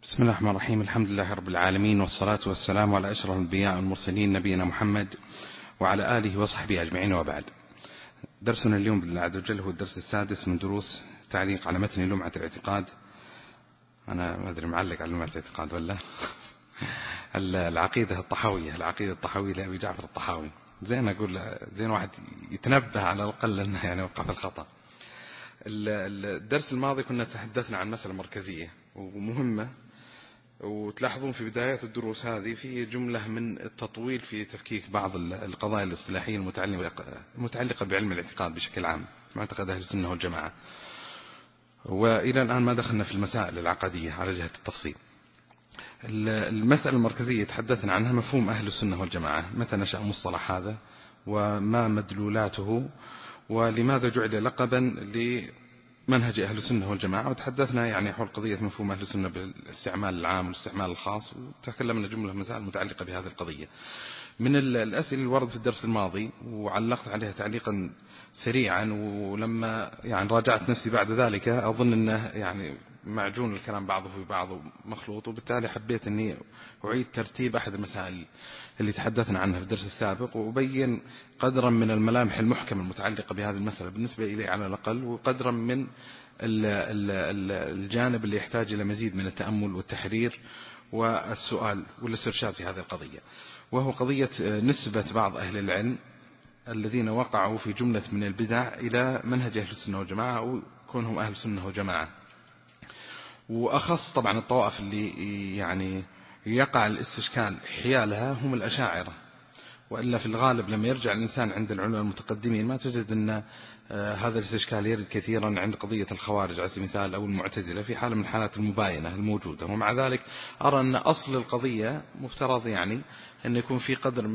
بسم الله الرحمن الرحيم. الحمد لله رب العالمين، والصلاة والسلام على أشرف الأنبياء والمرسلين نبينا محمد وعلى آله وصحبه أجمعين، وبعد. درسنا اليوم بالله عز وجل هو الدرس السادس من دروس تعليق على متن لمعة الاعتقاد. أنا ما أدري معلق على لمعة الاعتقاد ولا العقيدة الطحاوية لأبي جعفر الطحاوي. زين أقول زين واحد يتنبه على الأقل أنه يعني وقع في الخطأ. الدرس الماضي كنا تحدثنا عن مسألة مركزية ومهمة، وتلاحظون في بدايات الدروس هذه في جملة من التطويل في تفكيك بعض القضايا الاصطلاحية المتعلقة بعلم الاعتقاد بشكل عام، معتقد أهل السنة والجماعة. وإلى الآن ما دخلنا في المسائل العقدية على جهة التفصيل. المسألة المركزية تحدثنا عنها مفهوم أهل السنة والجماعة، متى نشأ مصطلح هذا وما مدلولاته ولماذا جعل لقبا لمنهج أهل السنة والجماعة. وتحدثنا يعني حول قضية مفهوم أهل السنة بالاستعمال العام والاستعمال الخاص، وتكلمنا جملة مسائل متعلقة بهذه القضية. من الأسئلة اللي وردت في الدرس الماضي وعلقت عليها تعليقا سريعا، ولما يعني راجعت نفسي بعد ذلك أظن أنه يعني معجون الكلام بعضه في بعض مخلوط، وبالتالي حبيت أني أعيد ترتيب أحد المسائل اللي تحدثنا عنها في الدرس السابق، وأبين قدرا من الملامح المحكمة المتعلقة بهذه المسألة بالنسبة إلي على الأقل، وقدرا من الجانب اللي يحتاج إلى مزيد من التأمل والتحرير والسؤال والاسترشاد في هذه القضية، وهو قضية نسبة بعض أهل العلم الذين وقعوا في جملة من البدع إلى منهج أهل السنة والجماعة أو كونهم أهل السنة والجماعة. وأخص طبعا الطوائف اللي يعني يقع الاستشكال حيالها هم الأشاعرة، وإلا في الغالب لما يرجع الإنسان عند العلماء المتقدمين ما تجد أن هذا الاستشكال يرد كثيرا عند قضية الخوارج على سبيل المثال أو المعتزلة في حالة من حالات المباينة الموجودة. ومع ذلك أرى أن أصل القضية مفترض يعني أن يكون في قدر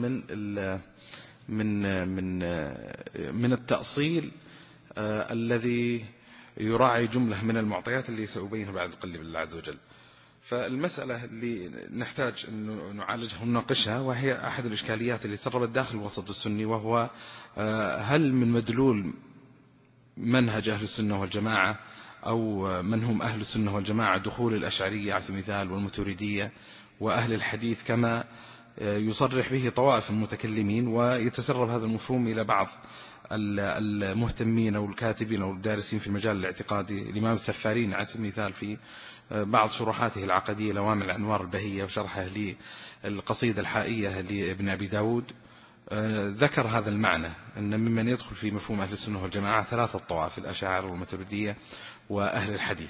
من التأصيل الذي يراعي جملة من المعطيات اللي سأبينها بعد قليل بالله عز وجل. فالمسألة اللي نحتاج أن نعالجها ونناقشها وهي أحد الإشكاليات اللي تسربت داخل الوسط السني، وهو هل من مدلول منهج أهل السنة والجماعة أو من هم أهل السنة والجماعة دخول الأشعرية على سبيل المثال والماتريدية وأهل الحديث كما يصرح به طوائف المتكلمين، ويتسرب هذا المفهوم إلى بعض المهتمين والكاتبين والدارسين في المجال الاعتقادي. الإمام السفارين على سبيل المثال في بعض شروحاته العقدية لوامع الأنوار البهية وشرحه للقصيدة الحائية لابن أبي داود ذكر هذا المعنى، أن ممن يدخل في مفهوم أهل السنة والجماعة ثلاثة طوائف: الأشاعرة والماتريدية وأهل الحديث.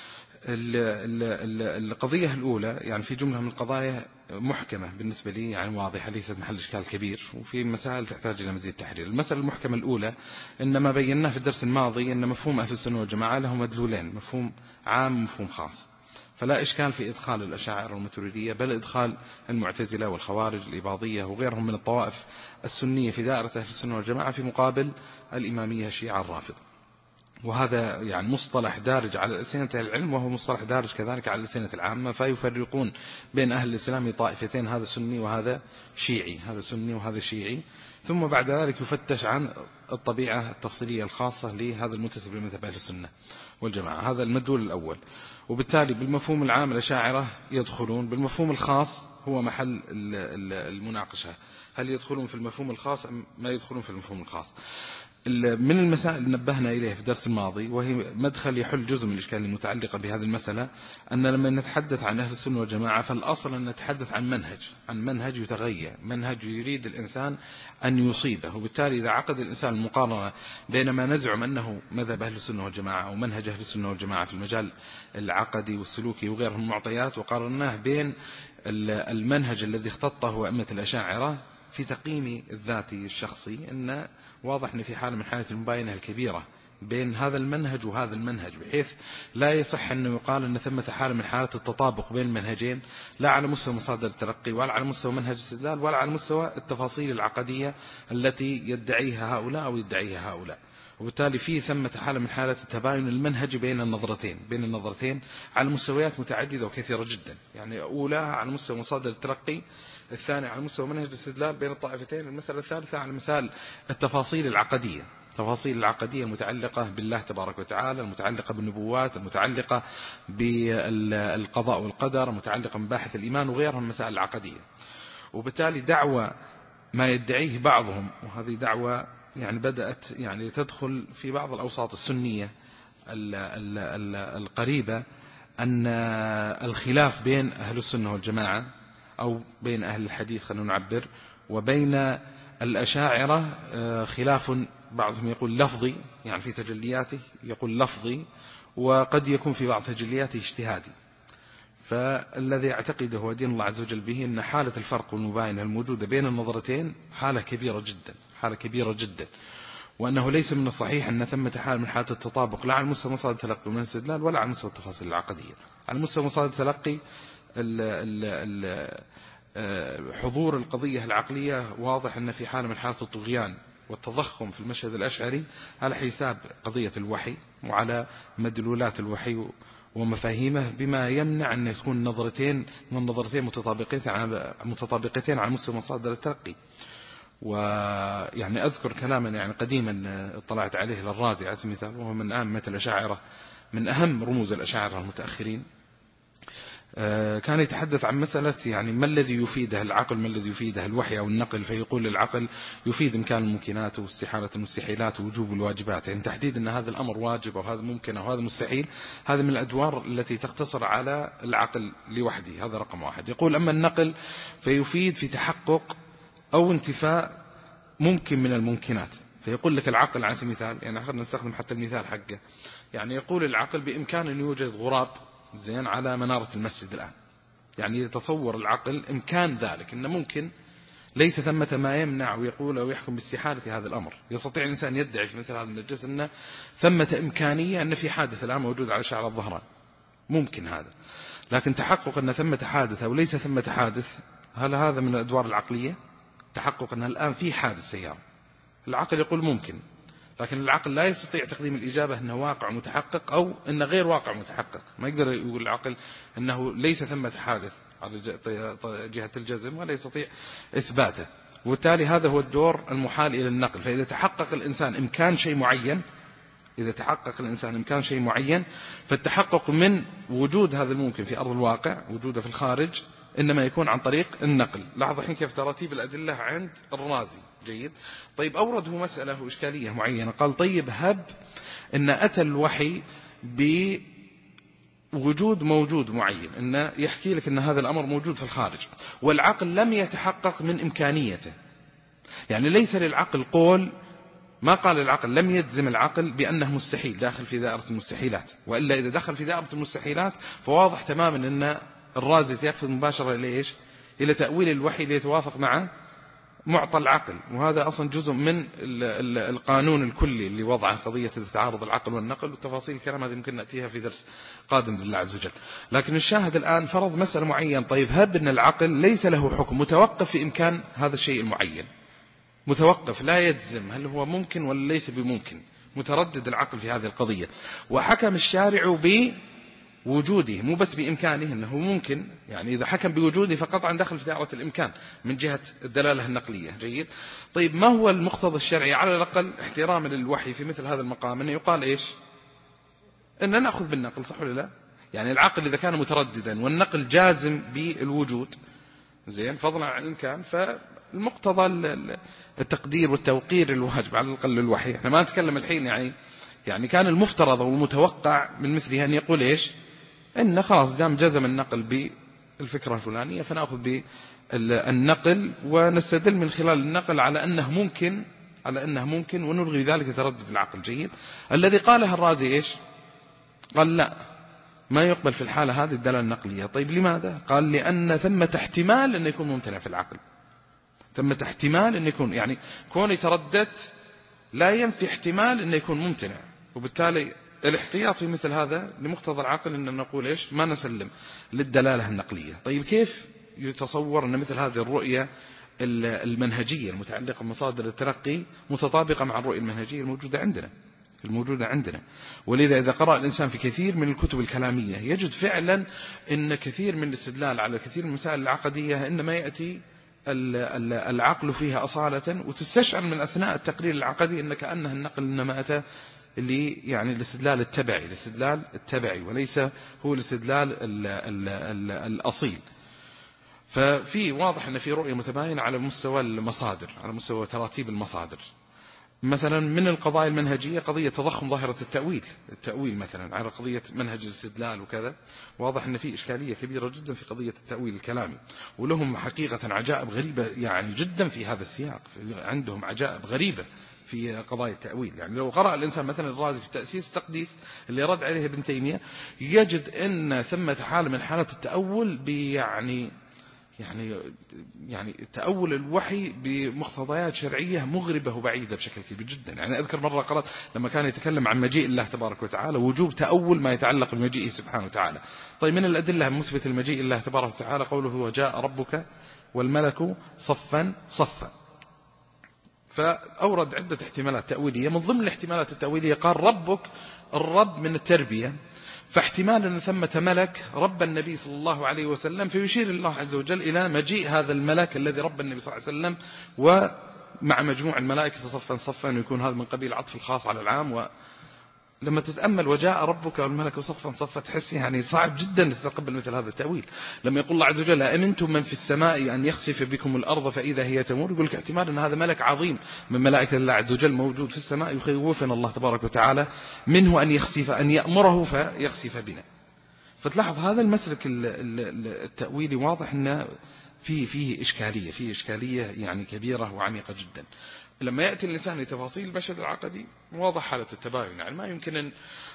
القضية الأولى يعني في جملة من القضايا محكمة بالنسبة لي، يعني واضحة ليست محل إشكال كبير، وفي مسائل تحتاج إلى مزيد تحرير. المسألة المحكمة الأولى إن ما بيناه في الدرس الماضي أن مفهوم أهل السنة والجماعة له مدلولين: مفهوم عام ومفهوم خاص. فلا إشكال في إدخال الأشاعرة والماتريدية، بل إدخال المعتزلة والخوارج الإباضية وغيرهم من الطوائف السنية في دائرة أهل السنة والجماعة في مقابل الإمامية الشيعة الرافضة. وهذا يعني مصطلح دارج على ألسنة العلم، وهو مصطلح دارج كذلك على ألسنة العامة، فيفرقون بين أهل الإسلام طائفتين: هذا سني وهذا شيعي، هذا سني وهذا شيعي. ثم بعد ذلك يفتش عن الطبيعة التفصيلية الخاصة لهذا المنتسب لمذهب أهل السنة والجماعة. هذا المدلول الأول. وبالتالي بالمفهوم العام الأشاعرة يدخلون، بالمفهوم الخاص هو محل المناقشة: هل يدخلون في المفهوم الخاص أم ما يدخلون في المفهوم الخاص. من المسائل اللي نبهنا إليه في الدرس الماضي، وهي مدخل يحل جزء من الإشكال المتعلقة بهذه المسألة، أن لما نتحدث عن أهل السنة والجماعة فالأصل أن نتحدث عن منهج يتغير، منهج يريد الإنسان أن يصيبه. وبالتالي إذا عقد الإنسان المقارنة بين ما نزعم أنه مذهب أهل السنة والجماعة أو منهج أهل السنة والجماعة في المجال العقدي والسلوكي وغيرهم من المعطيات، وقارناه بين المنهج الذي اختطه أئمة الأشاعرة في تقييم الذاتي الشخصي، أن واضح أن في حالة من حالة المباينة الكبيرة بين هذا المنهج وهذا المنهج، بحيث لا يصح أنه يقال أن ثمة حالة من حالات التطابق بين المنهجين، لا على مستوى مصادر التلقي ولا على مستوى منهج الاستدلال ولا على مستوى التفاصيل العقدية التي يدعيها هؤلاء أو يدعيها هؤلاء. وبالتالي في ثمة حالة من حالة التباين المنهجي بين النظرتين على مستويات متعددة وكثيرة جدا. يعني أولاها على مستوى مصادر التلقي، الثاني على مستوى منهج الاستدلال بين الطائفتين، المسألة الثالثة على مثال التفاصيل العقدية. تفاصيل العقدية المتعلقة بالله تبارك وتعالى، المتعلقة بالنبوات، المتعلقة بالقضاء والقدر، المتعلقة بمباحث الإيمان وغيرها من المسائل العقدية. وبالتالي دعوة ما يدعيه بعضهم، وهذه دعوة يعني بدأت يعني تدخل في بعض الأوساط السنية القريبة، أن الخلاف بين أهل السنة والجماعة أو بين أهل الحديث خلينا نعبر وبين الأشاعرة خلاف، بعضهم يقول لفظي يعني في تجلياته يقول لفظي، وقد يكون في بعض تجلياته اجتهادي. فالذي اعتقده ودين الله عز وجل به أن حالة الفرق والمباينة الموجودة بين النظرتين حالة كبيرة جدا، حالة كبيرة جدا، وأنه ليس من الصحيح أن ثمة حال من حالة التطابق لا على مستوى مصادر التلقي من الاستدلال ولا على مستوى التفاصيل العقدية. على مستوى مصادر التلقي حضور القضية العقلية واضح أن في حالة من حالة الطغيان والتضخم في المشهد الأشعري على حساب قضية الوحي وعلى مدلولات الوحي ومفاهيمه، بما يمنع أن تكون نظرتين من النظرتين متطابقتين على مستوى مصادر التلقي. ويعني أذكر كلاما يعني قديما اطلعت عليه للرازي على سبيل المثال، وهو من أهم الأشاعرة، من أهم رموز الأشاعرة المتأخرين، كان يتحدث عن مسألة يعني ما الذي يفيده العقل، ما الذي يفيده الوحي أو النقل، فيقول العقل يفيد إمكان الممكنات واستحالة المستحيلات ووجوب الواجبات، يعني تحديد أن هذا الأمر واجب أو هذا ممكن أو هذا مستحيل، هذا من الأدوار التي تقتصر على العقل لوحده، هذا رقم واحد. يقول أما النقل فيفيد في تحقق أو انتفاء ممكن من الممكنات، فيقول لك العقل على سبيل المثال، يعني خلينا نستخدم حتى المثال حقه، يعني يقول العقل بإمكان أن يوجد غراب زين على منارة المسجد الآن، يعني يتصور العقل إمكان ذلك، إنه ممكن، ليس ثمة ما يمنع ويقول أو يحكم باستحالة هذا الأمر. يستطيع الإنسان يدعي في مثل هذا من الجزء أن ثمة إمكانية أن في حادث الآن موجود على شعر الظهران، ممكن هذا، لكن تحقق أن ثمة حادث أو ليس ثمة حادث، هل هذا من الأدوار العقلية؟ تحقق أن الآن في حادث سيارة، العقل يقول ممكن، لكن العقل لا يستطيع تقديم الإجابة أنه واقع متحقق أو أنه غير واقع متحقق. ما يقدر يقول العقل أنه ليس ثمة حادث على جهة الجزم ولا يستطيع إثباته، وبالتالي هذا هو الدور المحال إلى النقل. فإذا تحقق الإنسان إمكان شيء معين، إذا تحقق الإنسان إمكان شيء معين، فالتحقق من وجود هذا الممكن في أرض الواقع، وجوده في الخارج، إنما يكون عن طريق النقل. لاحظ الحين كيف ترتيب الأدلة عند الرازي. جيد. طيب أورده مسألة وإشكالية معينة، قال طيب هب إن أتى الوحي بوجود موجود معين، إن يحكي لك إن هذا الأمر موجود في الخارج والعقل لم يتحقق من إمكانيته، يعني ليس للعقل قول، ما قال العقل، لم يجزم العقل بأنه مستحيل داخل في دائرة المستحيلات، وإلا إذا دخل في دائرة المستحيلات فواضح تماما أن الرازي سيقفز مباشرة ليش؟ إلى تأويل الوحي ليتوافق مع معطى العقل، وهذا أصلا جزء من القانون الكلي اللي وضعه قضية تعارض العقل والنقل، والتفاصيل الكلام هذه ممكن نأتيها في درس قادم بالله عز وجل. لكن الشاهد الآن فرض مسألة معين، طيب هب أن العقل ليس له حكم، متوقف في إمكان هذا الشيء المعين، متوقف لا يجزم هل هو ممكن ولا ليس بممكن، متردد العقل في هذه القضية، وحكم الشارع بوجوده مو بس بإمكانه أنه ممكن، يعني إذا حكم بوجوده فقطعا دخل في دائرة الإمكان من جهة الدلالة النقلية. جيد. طيب ما هو المقتضى الشرعي على الأقل احتراما للوحي في مثل هذا المقام؟ أنه يقال إيش؟ أننا نأخذ بالنقل، صح ولا لا؟ يعني العقل إذا كان مترددا والنقل جازم بالوجود، زين، فضلا عن الإمكان، فالمقتضى التقدير والتوقير الواجب على الأقل للوحي. احنا ما نتكلم الحين يعني كان المفترض والمتوقع من مثله أن يقول إيش؟ إن خلاص دام جزم النقل بالفكرة الفلانية فنأخذ بالنقل ونستدل من خلال النقل على أنه ممكن ونلغي ذلك تردد العقل. جيد. الذي قاله الرازي إيش؟ قال لا، ما يقبل في الحالة هذه الدلالة النقلية. طيب لماذا؟ قال لأن ثمة احتمال أن يكون ممتنع في العقل، ثمة احتمال أن يكون، يعني كون يتردد لا ينفي احتمال أن يكون ممتنع، وبالتالي الاحتياط في مثل هذا لمقتضى العقل أن نقول إيش؟ ما نسلم للدلالة النقلية. طيب كيف يتصور أن مثل هذه الرؤية المنهجية المتعلقة بمصادر التلقي متطابقة مع الرؤية المنهجية الموجودة عندنا؟ ولذا إذا قرأ الإنسان في كثير من الكتب الكلامية يجد فعلا أن كثير من الاستدلال على كثير من المسائل العقدية إنما يأتي العقل فيها أصالة، وتستشعر من أثناء التقرير العقدي أن كأنها النقل إنما أتى اللي يعني الاستدلال التبعي وليس هو الاستدلال الأصيل. ففي واضح أن في رؤية متباينة على مستوى المصادر، على مستوى تراتيب المصادر. مثلا من القضايا المنهجية قضية تضخم ظاهرة التأويل مثلا على قضية منهج الاستدلال وكذا. واضح أن في إشكالية كبيرة جدا في قضية التأويل الكلامي، ولهم حقيقة عجائب غريبة يعني جدا في هذا السياق. عندهم عجائب غريبة في قضايا التأويل. يعني لو قرأ الإنسان مثلا الرازي في تأسيس التقديس اللي رد عليه ابن تيمية، يجد أن ثمة حالة من حالة التأول يعني تأول الوحي بمقتضيات شرعية مغربة وبعيدة بشكل كبير جدا. يعني أذكر مرة قرأت لما كان يتكلم عن مجيء الله تبارك وتعالى وجوب تأول ما يتعلق بمجيئه سبحانه وتعالى. طيب من الأدلة المثبتة المجيء الله تبارك وتعالى قوله وجاء ربك والملك صفا صفا. فأورد عدة احتمالات تأويلية. من ضمن الاحتمالات التأويلية قال ربك الرب من التربية، فاحتمال أن ثمة ملك رب النبي صلى الله عليه وسلم، فيشير الله عز وجل إلى مجيء هذا الملك الذي رب النبي صلى الله عليه وسلم ومع مجموع الملائكة صفا صفا، ويكون هذا من قبيل عطف الخاص على العام. لما تتأمل وجاء ربك والملك صفا صفا تحس يعني صعب جدا تتقبل مثل هذا التأويل. لما يقول الله عز وجل أمنتم من في السماء أن يخسف بكم الأرض فإذا هي تمور، يقول لك احتمال أن هذا ملك عظيم من ملائكة الله عز وجل موجود في السماء يخوفنا الله تبارك وتعالى منه أن يخسف، أن يأمره فيخسف بنا. فتلاحظ هذا المسلك التأويلي واضح أنه فيه إشكالية يعني كبيرة وعميقة جدا. لما يأتي الإنسان لتفاصيل المشهد العقدي واضح حالة التباين. يعني ما يمكن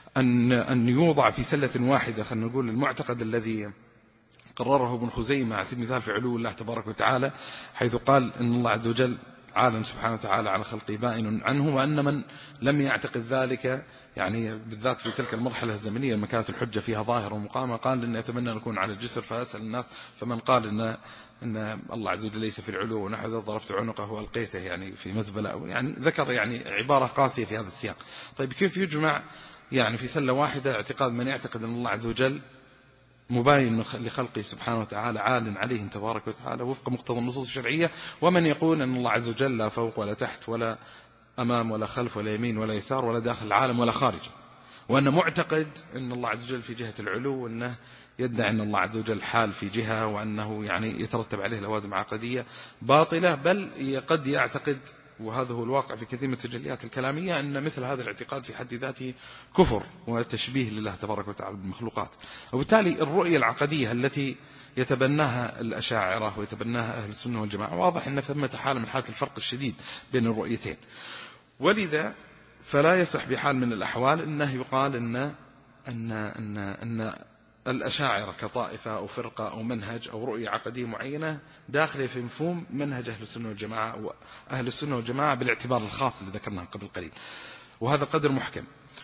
أن يوضع في سلة واحدة خلينا نقول المعتقد الذي قرره ابن خزيمة على سبيل المثال في علو الله تبارك وتعالى، حيث قال إن الله عز وجل عالم سبحانه وتعالى على خلقه بائن عنه، وأن من لم يعتقد ذلك يعني بالذات في تلك المرحلة الزمنية لما كانت الحجة فيها ظاهرة ومقامة قال إن أتمنى أن أكون على الجسر فأسأل الناس، فمن قال إن الله عز وجل ليس في العلو ونحو ذلك ضربت عنقه وألقيته يعني في مزبلة، يعني ذكر يعني عبارة قاسية في هذا السياق. طيب كيف يجمع يعني في سلة واحدة اعتقاد من يعتقد أن الله عز وجل مباين لخلقه سبحانه وتعالى عال عليهم تبارك وتعالى وفق مقتضى النصوص الشرعية، ومن يقول أن الله عز وجل لا فوق ولا تحت ولا أمام ولا خلف ولا يمين ولا يسار ولا داخل العالم ولا خارج، وأن معتقد أن الله عز وجل في جهة العلو، وأنه يدعي أن الله عز وجل حال في جهة، وأنه يعني يترتب عليه لوازم عقدية باطلة. بل قد يعتقد، وهذا هو الواقع في كثير من التجليات الكلامية، أن مثل هذا الاعتقاد في حد ذاته كفر وتشبيه لله تبارك وتعالى بالمخلوقات. وبالتالي الرؤية العقدية التي يتبناها الأشاعرة ويتبناها أهل السنة والجماعة واضح أن ثمة حالة من حالة الفرق الشديد بين الرؤيتين. ولذا فلا يصح بحال من الأحوال أنه يقال أن الأشاعرة كطائفة أو فرقة أو منهج أو رؤية عقدية معينة داخله في مفهوم منهج أهل السنة والجماعة وأهل السنة والجماعة بالاعتبار الخاص اللي ذكرناه قبل قليل، وهذا قدر محكم.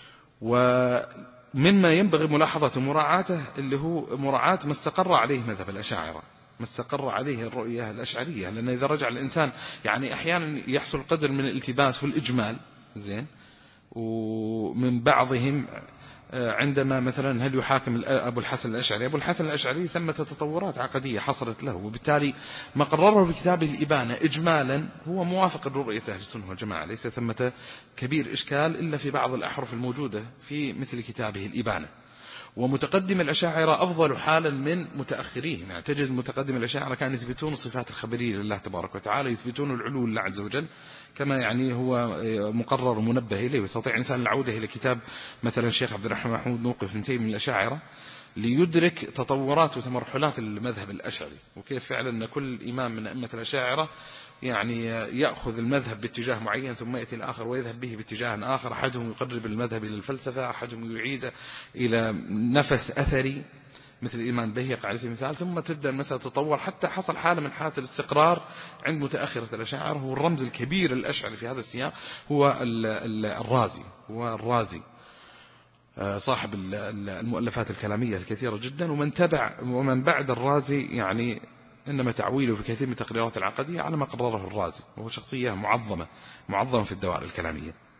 ومما ينبغي ملاحظة مراعاته اللي هو مراعاة ما استقر عليه مذهب الأشاعرة، ما استقر عليه الرؤية الأشعرية. لأن إذا رجع الإنسان يعني أحيانا يحصل قدر من الالتباس والإجمال زين، ومن بعضهم عندما مثلا هل يحاكم أبو الحسن الأشعري، أبو الحسن الأشعري ثمة تطورات عقدية حصلت له، وبالتالي ما قرره في كتابه الإبانة إجمالا هو موافق لرؤية أهل السنة والجماعة، ليس ثمة كبير إشكال إلا في بعض الأحرف الموجودة في مثل كتابه الإبانة. ومتقدم الأشاعرة أفضل حالا من متأخرين. يعني تجد متقدم الأشاعرة كانوا يثبتون الصفات الخبرية لله تبارك وتعالى، يثبتون العلو لله عز وجل كما يعني هو مقرر ومنبه إليه. ويستطيع الإنسان العودة إلى كتاب مثلا الشيخ عبد الرحمن محمود موقف من تيم من الأشاعرة ليدرك تطورات وتمرحلات المذهب الأشعري، وكيف فعلا كل إمام من أئمة الأشاعرة يعني يأخذ المذهب باتجاه معين ثم يأتي الآخر ويذهب به باتجاه آخر. أحدهم يقرب المذهب إلى الفلسفة، أحدهم يعيد إلى نفس أثري مثل الإمام البيهقي على سبيل المثال، ثم تبدأ المسألة تتطور حتى حصل حالة من حالة الاستقرار عند متأخرة الأشاعرة. هو الرمز الكبير الأشعري في هذا السياق هو الرازي صاحب المؤلفات الكلامية الكثيرة جدا، ومن بعد الرازي يعني إنما تعويله في كثير من التقريرات العقدية على ما قرره الرازي، وهو شخصية معظمة في الدوائر الكلامية.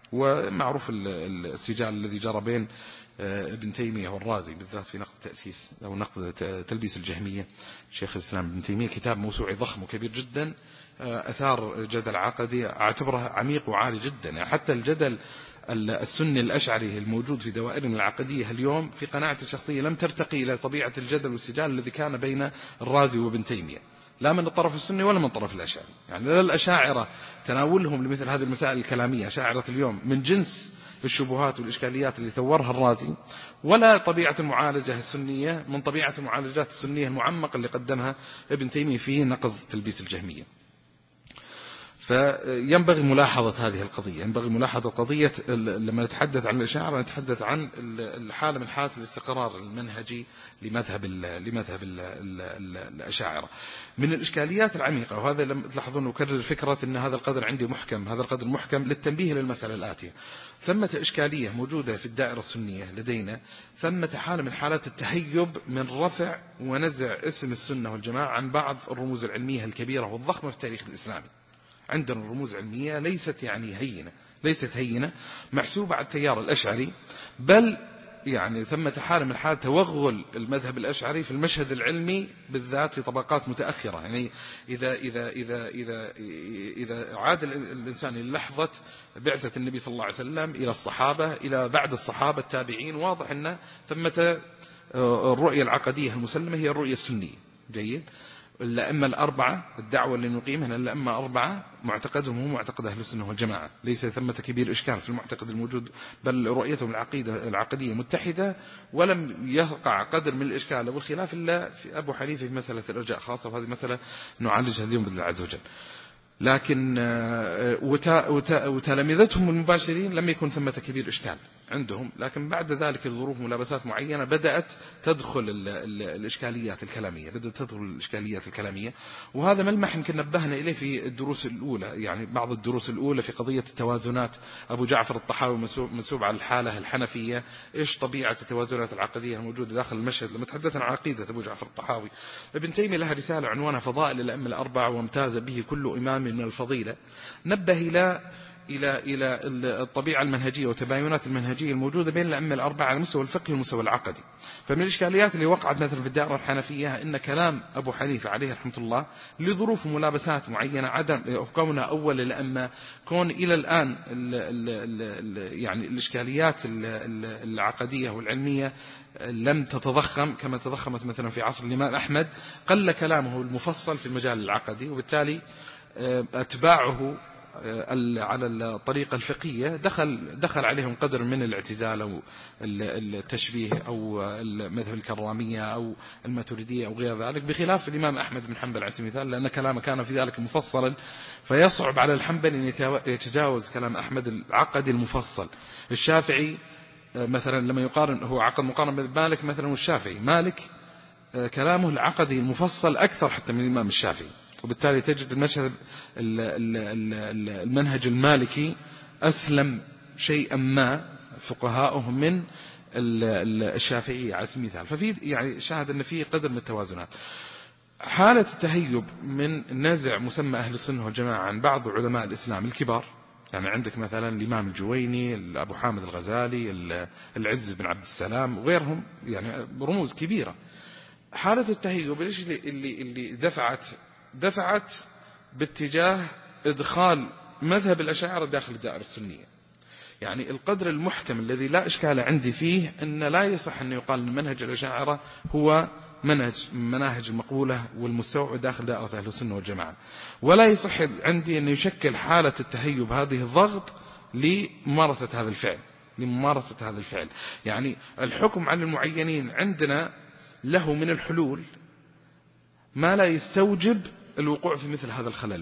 ومعروف السجال الذي جرى بين ابن تيمية والرازي بالذات في نقد تأسيس أو نقد تلبيس الجهمية. شيخ الإسلام ابن تيمية كتاب موسوعي ضخم وكبير جدا، أثار جدل عقدي أعتبره عميق وعالي جدا. يعني حتى الجدل السني الأشعري الموجود في دوائرنا العقدية اليوم في قناعة الشخصية لم ترتقي إلى طبيعة الجدل والسجال الذي كان بين الرازي وابن تيمية، لا من الطرف السني ولا من الطرف الأشعري. يعني لا الأشاعرة تناولهم لمثل هذه المسائل الكلامية أشاعرة اليوم من جنس الشبهات والإشكاليات اللي ثورها الرازي، ولا طبيعة المعالجة السنية من طبيعة المعالجات السنية المعمقة اللي قدمها ابن تيمية في نقض تلبيس الجهمية. فينبغي ملاحظة هذه القضية، ينبغي ملاحظة قضية لما نتحدث عن الأشاعرة نتحدث عن الحالة من حالة الاستقرار المنهجي لمذهب الأشاعرة. من الإشكاليات العميقة، وهذا لم تلاحظون أكرر فكرة أن هذا القدر عندي محكم، هذا القدر محكم للتنبيه للمسألة الآتية. ثمة إشكالية موجودة في الدائرة السنية لدينا، ثمة حالة من حالات التهيب من رفع ونزع اسم السنة والجماعة عن بعض الرموز العلمية الكبيرة والضخمة في التاريخ الإسلامي. عندنا الرموز علمية ليست يعني هينة، ليست هينة محسوبة على التيار الأشعري، بل يعني ثمة حالة من حال توغل المذهب الأشعري في المشهد العلمي بالذات في طبقات متأخرة. يعني إذا عاد الإنسان إلى لحظة بعثة النبي صلى الله عليه وسلم إلى الصحابة إلى بعد الصحابة التابعين، واضح أن ثمة الرؤية العقدية المسلمة هي الرؤية السنية. جيد. الأئمة الأربعة الدعوة اللي نقيمها الأئمة أربعة معتقدهم هو معتقد أهل السنة والجماعة، ليس ثمة كبير إشكال في المعتقد الموجود، بل رؤيتهم العقدية متحدة، ولم يقع قدر من الإشكال والخلاف إلا في أبو حنيفة في مسألة الإرجاء خاصة، وهذه مسألة نعالجها اليوم بإذن الله عز وجل. لكن وتلامذتهم المباشرين لم يكن ثمة كبير إشكال عندهم، لكن بعد ذلك الظروف ملابسات معينة بدأت تدخل الإشكاليات الكلامية، وهذا ملمح يمكن نبهنا إليه في الدروس الأولى، يعني بعض الدروس الأولى في قضية التوازنات. أبو جعفر الطحاوي منسوب على الحالة الحنفية، إيش طبيعة التوازنات العقدية الموجودة داخل المشهد. لما تحدثنا عن عقيدة أبو جعفر الطحاوي، ابن تيمية لها رسالة عنوانها فضائل الأئمة الأربعة وامتاز به كل إمام من الفضيلة، نبه إلى الطبيعة المنهجية وتباينات المنهجية الموجودة بين الأئمة الأربعة على مستوى الفقه والمستوى العقدي. فمن الإشكاليات اللي وقعت مثلا في الدائرة الحنفية إن كلام أبو حنيفة عليه رحمة الله لظروف وملابسات معينة، عدم كونه أول الأئمة، كون إلى الآن يعني الإشكاليات العقدية والعلمية لم تتضخم كما تضخمت مثلا في عصر الإمام أحمد، قل كلامه المفصل في المجال العقدي، وبالتالي أتباعه على الطريقة الفقهية دخل عليهم قدر من الاعتزال أو التشبيه أو المذهب الكرامية أو الماتريدية أو غير ذلك، بخلاف الإمام أحمد بن حنبل على سبيل المثال، لأن كلامه كان في ذلك مفصلا، فيصعب على الحنبل أن يتجاوز كلام أحمد العقدي المفصل. الشافعي مثلا لما يقارن، هو عقد مقارنة بين مالك مثلا والشافعي، مالك كلامه العقدي المفصل أكثر حتى من الإمام الشافعي، وبالتالي تجد المنهج المالكي أسلم شيئا ما فقهاؤهم من الشافعية على سبيل المثال. ففي يعني شاهد أن في قدر من التوازنات. حالة التهيب من نزع مسمى أهل السنة والجماعة عن بعض علماء الإسلام الكبار، يعني عندك مثلا الإمام الجويني، أبو حامد الغزالي، العز بن عبد السلام وغيرهم، يعني رموز كبيرة. حالة التهيب اللي دفعت باتجاه إدخال مذهب الأشاعرة داخل الدائرة السنية. يعني القدر المحكم الذي لا إشكال عندي فيه أن لا يصح أن يقال أن منهج الأشاعرة هو مناهج المقبولة والمستوعبة داخل دائرة أهل السنة والجماعة، ولا يصح عندي أن يشكل حالة التهيب هذه الضغط لممارسة هذا الفعل. يعني الحكم على المعينين عندنا له من الحلول ما لا يستوجب الوقوع في مثل هذا الخلل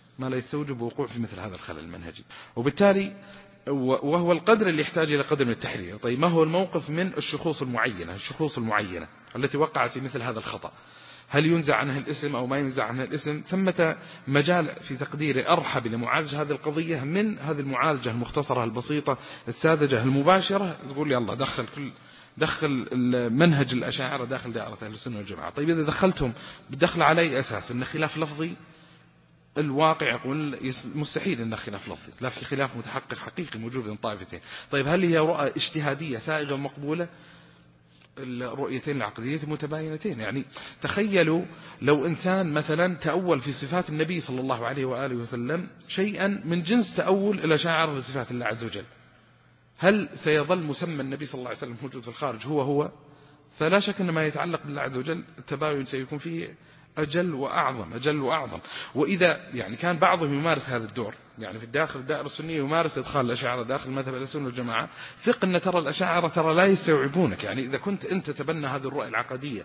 المنهجي، وبالتالي وهو القدر اللي يحتاج إلى قدر من التحرير. طيب ما هو الموقف من الشخوص المعينة التي وقعت في مثل هذا الخطأ؟ هل ينزع عنها الاسم أو ما ينزع عنها الاسم؟ ثمة مجال في تقديري أرحب لمعالجة هذه القضية من هذه المعالجة المختصرة البسيطة الساذجة المباشرة، تقول لي الله دخل منهج الأشاعرة داخل دائرة أهل السنة والجماعة. طيب إذا دخلتهم بدخل على أي أساس؟ إن خلاف لفظي الواقع يقول مستحيل أن خلاف لفظي، لا في خلاف متحقق حقيقي موجود بين طائفتين. طيب هل هي رؤى اجتهادية سائغة مقبولة؟ الرؤيتين العقديتين متباينتين. يعني تخيلوا لو إنسان مثلا تأول في صفات النبي صلى الله عليه وآله وسلم شيئا من جنس تأول الأشاعرة لصفات الله عز وجل، هل سيظل مسمى النبي صلى الله عليه وسلم موجود في الخارج هو؟ فلا شك أن ما يتعلق بالله عز وجل التباين سيكون فيه أجل وأعظم. وإذا يعني كان بعضهم يمارس هذا الدور، يعني في الداخل الدائرة السنية يمارس إدخال الأشاعرة داخل مذهب أهل السنة والجماعة، ثق أن ترى الأشاعرة ترى لا يستوعبونك. يعني إذا كنت أنت تتبنى هذه الرؤية العقدية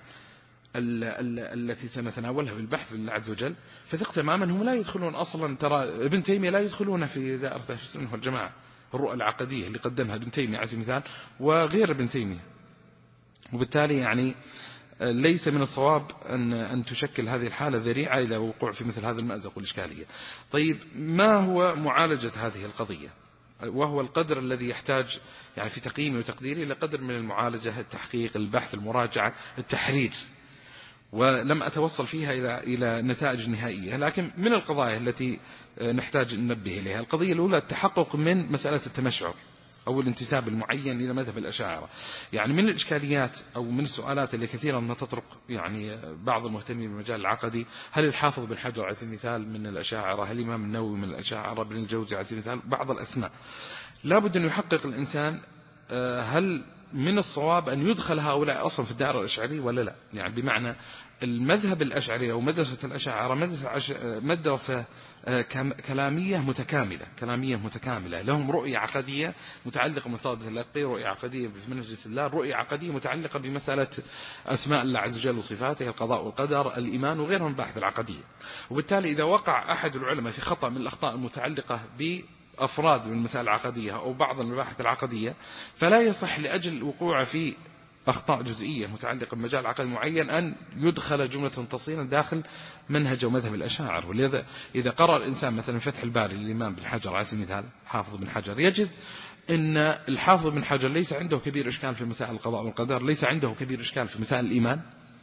التي سنتناولها بالبحث لله عز وجل، فثق تماما هم لا يدخلون أصلا. ترى ابن تيمية لا يدخلون في دائرة أهل السنة والجماعة. الرؤية العقدية اللي قدمها ابن تيمية على سبيل المثال وغير ابن تيمية، وبالتالي يعني ليس من الصواب أن تشكل هذه الحالة ذريعة إلى وقوع في مثل هذا المأزق والإشكالية. طيب ما هو معالجة هذه القضية؟ وهو القدر الذي يحتاج يعني في تقييمي وتقديري إلى قدر من المعالجة، التحقيق، البحث، المراجعة، التحرير، ولم أتوصل فيها إلى نتائج نهائية. لكن من القضايا التي نحتاج أن ننبه إليها القضية الأولى التحقق من مسألة التمشعر أو الانتساب المعين إلى مذهب الأشاعرة. يعني من الإشكاليات أو من السؤالات اللي كثيرا ما تطرق يعني بعض المهتمين بالمجال العقدي، هل الحافظ بن حجر على سبيل المثال من الأشاعرة؟ هل الإمام النووي من الأشاعرة؟ ابن الجوزي على سبيل المثال؟ بعض الأسماء لا بد أن يحقق الإنسان هل من الصواب أن يدخل هؤلاء أصلا في الدائرة الأشعرية ولا لا. يعني بمعنى المذهب الأشعري أو مدرسة الأشاعرة مدرسة كلامية متكاملة، لهم رؤية عقدية متعلقة بمصادر التلقي، رؤية عقدية بمنهج الاستدلال، رؤية عقدية متعلقة بمسألة أسماء الله عز وجل وصفاته، القضاء والقدر، الإيمان وغيرهم من البحث العقدية. وبالتالي إذا وقع أحد العلماء في خطأ من الأخطاء المتعلقة بأفراد من المسائل العقدية أو بعض المباحث العقدية، فلا يصح لأجل وقوع في أخطاء جزئية متعلقة بمجال عقد معين أن يدخل جملة تصيلا داخل منهج ومذهب الأشاعرة. ولذا إذا قرأ الإنسان مثلا فتح الباري للإمام بن حجر على سبيل المثال، حافظ بن حجر، يجد أن الحافظ بن حجر ليس عنده كبير إشكال في مسائل القضاء والقدر، ليس عنده كبير إشكال في مسائل الإيمان.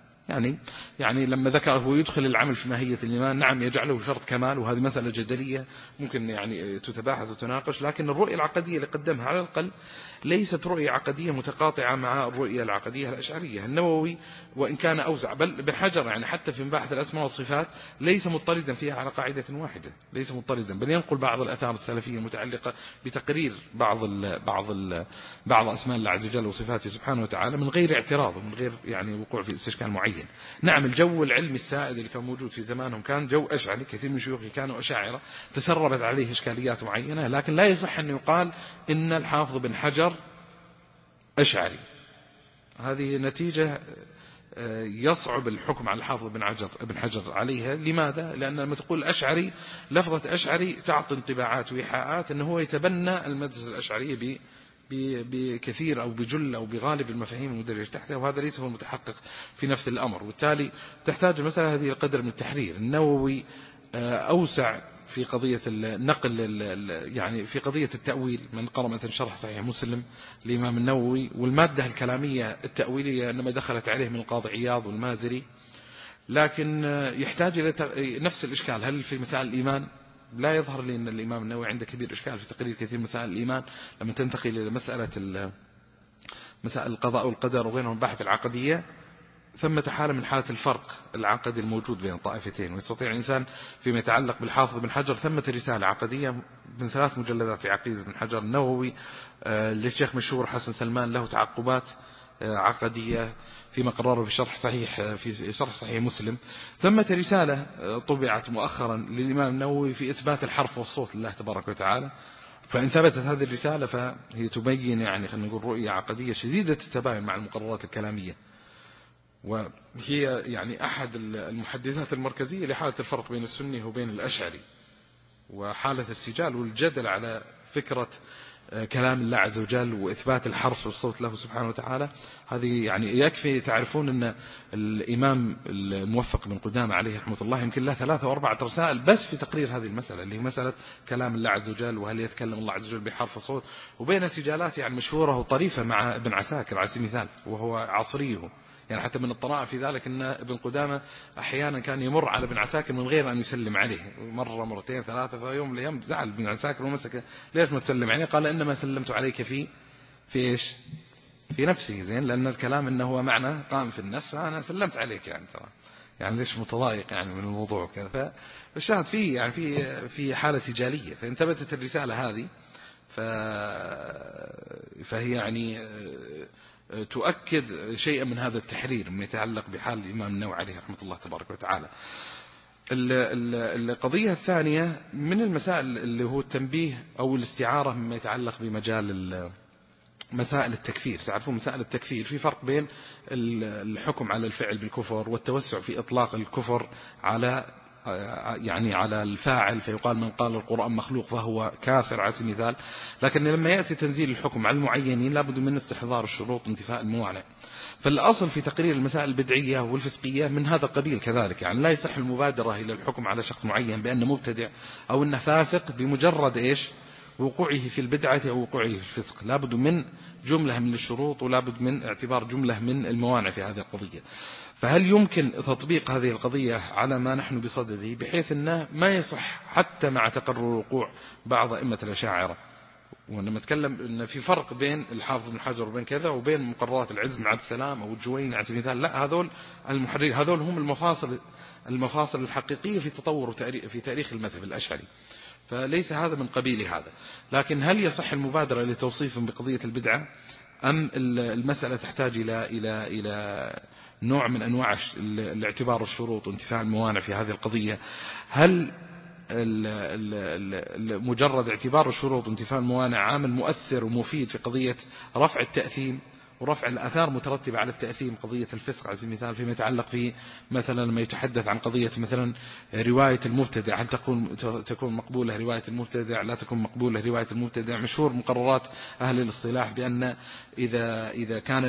يعني لما ذكر هو يدخل العمل في ماهية الإيمان، نعم يجعله شرط كمال، وهذه مسألة جدلية ممكن يعني تتباحث وتناقش، لكن الرؤية العقدية اللي قدمها على الأقل ليست رؤية عقدية متقاطعة مع الرؤية العقدية الأشعرية. النووي وإن كان أوسع، بل ابن حجر يعني حتى في مباحث الأسماء والصفات ليس مضطردا فيها على قاعدة واحدة، ليس مضطردا، بل ينقل بعض الآثار السلفية المتعلقة بتقرير بعض أسماء الله عز وجل وصفاته سبحانه وتعالى من غير اعتراض ومن غير يعني وقوع في استشكال معين. نعم الجو العلمي السائد اللي كان موجود في زمانهم كان جو أشعري، كثير من شيوخه كانوا أشاعرة، تسربت عليه إشكاليات معينة، لكن لا يصح أن يقال إن الحافظ بن حجر أشعري. هذه نتيجة يصعب الحكم على الحافظ بن حجر عليها. لماذا؟ لأن لما تقول أشعري، لفظة أشعري تعطي انطباعات وإيحاءات أنه هو يتبنى المدرسة الأشعرية بكثير أو بجل أو بغالب المفاهيم المدرجة تحتها، وهذا ليس هو المتحقق في نفس الأمر. وبالتالي تحتاج المسألة هذه القدر من التحرير. النووي أوسع في قضية النقل، يعني في قضية التأويل. من قرأ مثلا شرح صحيح مسلم للإمام النووي والمادة الكلامية التأويلية إنما دخلت عليه من القاضي عياض والمازري، لكن يحتاج إلى نفس الإشكال. هل في مسائل الإيمان لا يظهر لي أن الإمام النووي عنده كبير إشكال في تقرير كثير من مسائل الإيمان لما تنتقل إلى مسائل القضاء والقدر وغيرهم بحث العقدية. ثمة حالة من حالة الفرق العقدي الموجود بين الطائفتين. ويستطيع الإنسان فيما يتعلق بالحافظ بن حجر ثمة رسالة عقدية من 3 مجلدات في عقيدة بن حجر. النووي للشيخ مشهور حسن سلمان له تعقبات عقدية فيما قرره في شرح صحيح مسلم. ثمة رسالة طبعت مؤخرا للإمام النووي في إثبات الحرف والصوت لله تبارك وتعالى. فإن ثبتت هذه الرسالة فهي تبين يعني خلينا نقول رؤية عقدية شديدة التباين مع المقررات الكلامية، وهي يعني أحد المحدثات المركزية لحالة الفرق بين السني وبين الأشعري، وحالة السجال والجدل على فكرة كلام الله عز وجل وإثبات الحرف والصوت له سبحانه وتعالى. هذه يعني يكفي تعرفون أن الإمام الموفق بن قدامة عليه رحمة الله يمكن له 3 أو 4 رسائل بس في تقرير هذه المسألة، اللي هي مسألة كلام الله عز وجل وهل يتكلم الله عز وجل بحرف وصوت، وبين سجالات يعني مشهورة وطريفة مع ابن عساكر على سبيل المثال وهو عصريه. يعني حتى من الطرائف في ذلك أن ابن قدامة أحيانا كان يمر على ابن عساكر من غير أن يسلم عليه، مرة مرتين ثلاثة، فيوم من الأيام زعل ابن عساكر ومسكه، ليش ما تسلم عليه؟ قال إنما سلمت عليك في إيش؟ في نفسي، زين، لأن الكلام إنه هو معنى قام في النفس، فأنا سلمت عليك يعني ترى، يعني ليش متضايق يعني من الموضوع كذا. فالشاهد فيه يعني في حالة سجالية، فإن ثبتت الرسالة هذه فهي يعني تؤكد شيئا من هذا التحرير من يتعلق بحال الإمام النووي عليه رحمة الله تبارك وتعالى. القضية الثانية من المسائل اللي هو التنبيه أو الاستعارة مما يتعلق بمجال مسائل التكفير. تعرفون مسائل التكفير في فرق بين الحكم على الفعل بالكفر والتوسع في إطلاق الكفر على يعني على الفاعل، فيقال من قال القرآن مخلوق فهو كافر على سبيل المثال. لكن لما يأتي تنزيل الحكم على المعينين لابد من استحضار الشروط وانتفاء الموانع. فالأصل في تقرير المسائل البدعية والفسقية من هذا القبيل كذلك، يعني لا يصح المبادرة إلى الحكم على شخص معين بأنه مبتدع أو أنه فاسق بمجرد إيش؟ وقوعه في البدعة أو وقوعه في الفسق. لابد من جملة من الشروط ولابد من اعتبار جملة من الموانع في هذه القضية. فهل يمكن تطبيق هذه القضية على ما نحن بصدده بحيث أنه ما يصح حتى مع تقرر وقوع بعض أئمة الأشاعرة؟ وأنا أتكلم أن في فرق بين الحافظ بن حجر وبين كذا وبين مقررات العز بن عبد السلام أو الجويني على سبيل المثال. لا، هذول المحررين، هذول هم المفاصل الحقيقية في تطور في تاريخ المذهب الأشعري. فليس هذا من قبيل هذا. لكن هل يصح المبادرة لتوصيفهم بقضية البدعة أم المسألة تحتاج إلى نوع من أنواع الاعتبار الشروط وانتفاع الموانع في هذه القضية؟ هل مجرد اعتبار الشروط وانتفاء الموانع عامل مؤثر ومفيد في قضية رفع التأثيم ورفع الآثار مترتبة على التأثيم، قضية الفسق على سبيل المثال، فيما يتعلق في مثلا لما يتحدث عن قضية مثلا رواية المبتدع، هل تكون مقبولة رواية المبتدع، لا تكون مقبولة رواية المبتدع؟ مشهور مقررات أهل الاصطلاح بأن إذا كان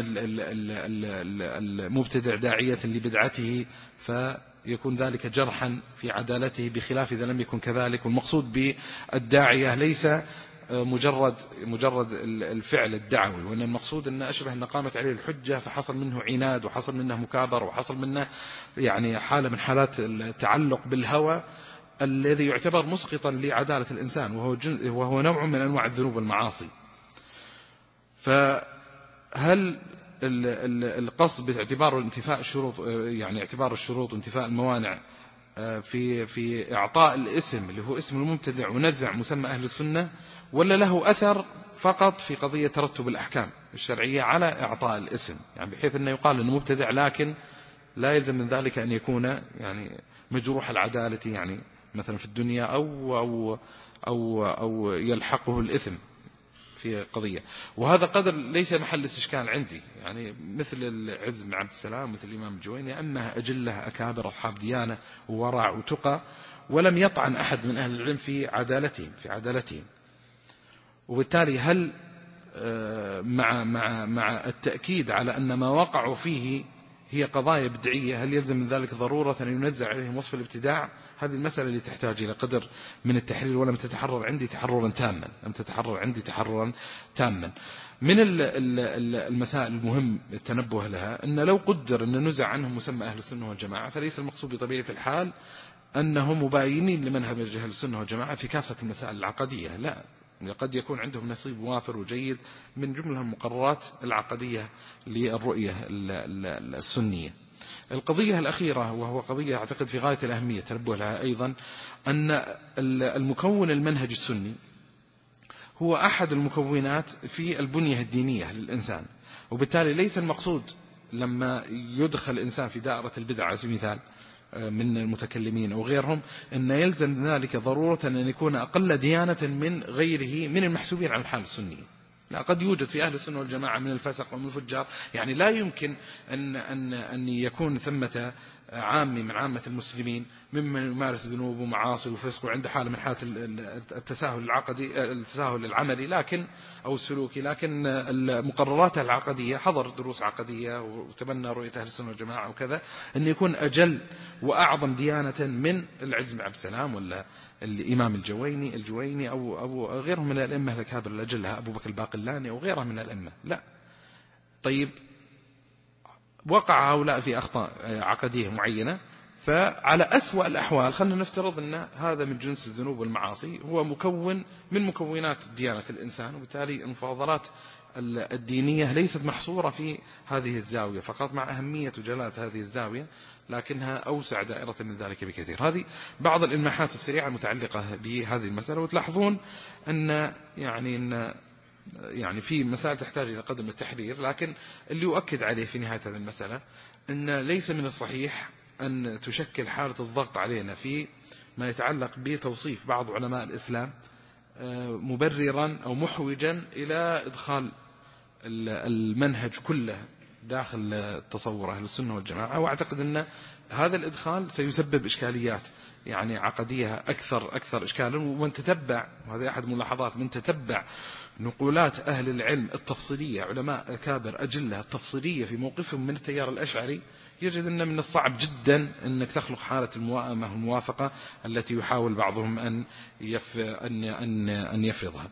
المبتدع داعية لبدعته فيكون ذلك جرحا في عدالته، بخلاف إذا لم يكن كذلك. والمقصود بالداعية ليس مجرد الفعل الدعوي، وأن المقصود أن أشبه أن قامت عليه الحجة فحصل منه عناد وحصل منه مكابر وحصل منه يعني حالة من حالات التعلق بالهوى الذي يعتبر مسقطا لعدالة الإنسان، وهو نوع من أنواع الذنوب والمعاصي. فهل القصد باعتبار انتفاء الشروط، يعني اعتبار الشروط وانتفاء الموانع في إعطاء الاسم اللي هو اسم المبتدع ونزع مسمى أهل السنة، ولا له أثر فقط في قضية ترتب الأحكام الشرعية على إعطاء الاسم، يعني بحيث أنه يقال أنه مبتدع لكن لا يلزم من ذلك أن يكون يعني مجروح العدالة يعني مثلا في الدنيا أو يلحقه الإثم في قضية. وهذا قدر ليس محل استشكال عندي، يعني مثل العز بن عبد السلام مثل الإمام الجويني أنها أجلة أكابر أصحاب ديانة وورع وتقى، ولم يطعن أحد من أهل العلم في عدالتهم. وبالتالي هل مع التأكيد على أن ما وقعوا فيه هي قضايا بدعية، هل يلزم من ذلك ضرورة أن ينزع عليهم وصف الابتداع؟ هذه المسألة اللي تحتاج إلى قدر من التحرير، ولم تتحرر عندي تحررا تاما. من المسائل المهم التنبه لها أن لو قدر أن نزع عنهم مسمى أهل السنة والجماعة، فليس المقصود بطبيعة الحال أنهم مباينين لمنهج أهل السنة والجماعة في كافة المسائل العقدية، لا، قد يكون عندهم نصيب وافر وجيد من جملة المقررات العقدية للرؤية السنية. القضية الأخيرة وهو قضية أعتقد في غاية الأهمية تنبه لها أيضا، أن المكون المنهج السني هو أحد المكونات في البنية الدينية للإنسان، وبالتالي ليس المقصود لما يدخل الإنسان في دائرة البدع على سبيل المثال من المتكلمين أو غيرهم أن يلزم ذلك ضرورة أن يكون أقل ديانة من غيره من المحسوبين على الحال السنية. لا، قد يوجد في أهل السنة والجماعة من الفسق ومن الفجار، يعني لا يمكن أن يكون ثمة عامي من عامة المسلمين ممن يمارس ذنوب ومعاصي وفسق وعنده حالة من حالة التساهل العقدي التساهل العملي لكن أو السلوكي، لكن المقررات العقدية حضر دروس عقدية وتبنى رؤية أهل السنة والجماعة وكذا، أن يكون أجل وأعظم ديانة من العز بن عبد السلام ولا الإمام الجويني أو غيرهم من الأئمة الأكابر الأجلة، أبو بكر الباقلاني أو غيرهم من الأئمة. لا، طيب وقع هؤلاء في أخطاء عقدية معينة، فعلى أسوأ الأحوال خلنا نفترض أن هذا من جنس الذنوب والمعاصي، هو مكون من مكونات ديانة الإنسان، وبالتالي المفاضلات الدينية ليست محصورة في هذه الزاوية فقط، مع أهمية وجلالة هذه الزاوية، لكنها أوسع دائرة من ذلك بكثير. هذه بعض الإلماحات السريعة المتعلقة بهذه المسألة. وتلاحظون أن يعني في مسائل تحتاج إلى قدر من التحرير، لكن اللي يؤكد عليه في نهاية هذه المسألة أن ليس من الصحيح أن تشكل حالة الضغط علينا في ما يتعلق بتوصيف بعض علماء الإسلام مبررا أو محوجا إلى إدخال المنهج كله داخل تصور أهل السنة والجماعة. وأعتقد أن هذا الإدخال سيسبب إشكاليات يعني عقدية أكثر إشكالا. ومن تتبع، وهذا أحد ملاحظات، من تتبع نقولات أهل العلم التفصيلية، علماء أكابر أجلة التفصيلية في موقفهم من التيار الأشعري، يجد أن من الصعب جدا أنك تخلق حالة الموائمة والموافقة التي يحاول بعضهم أن يفرضها.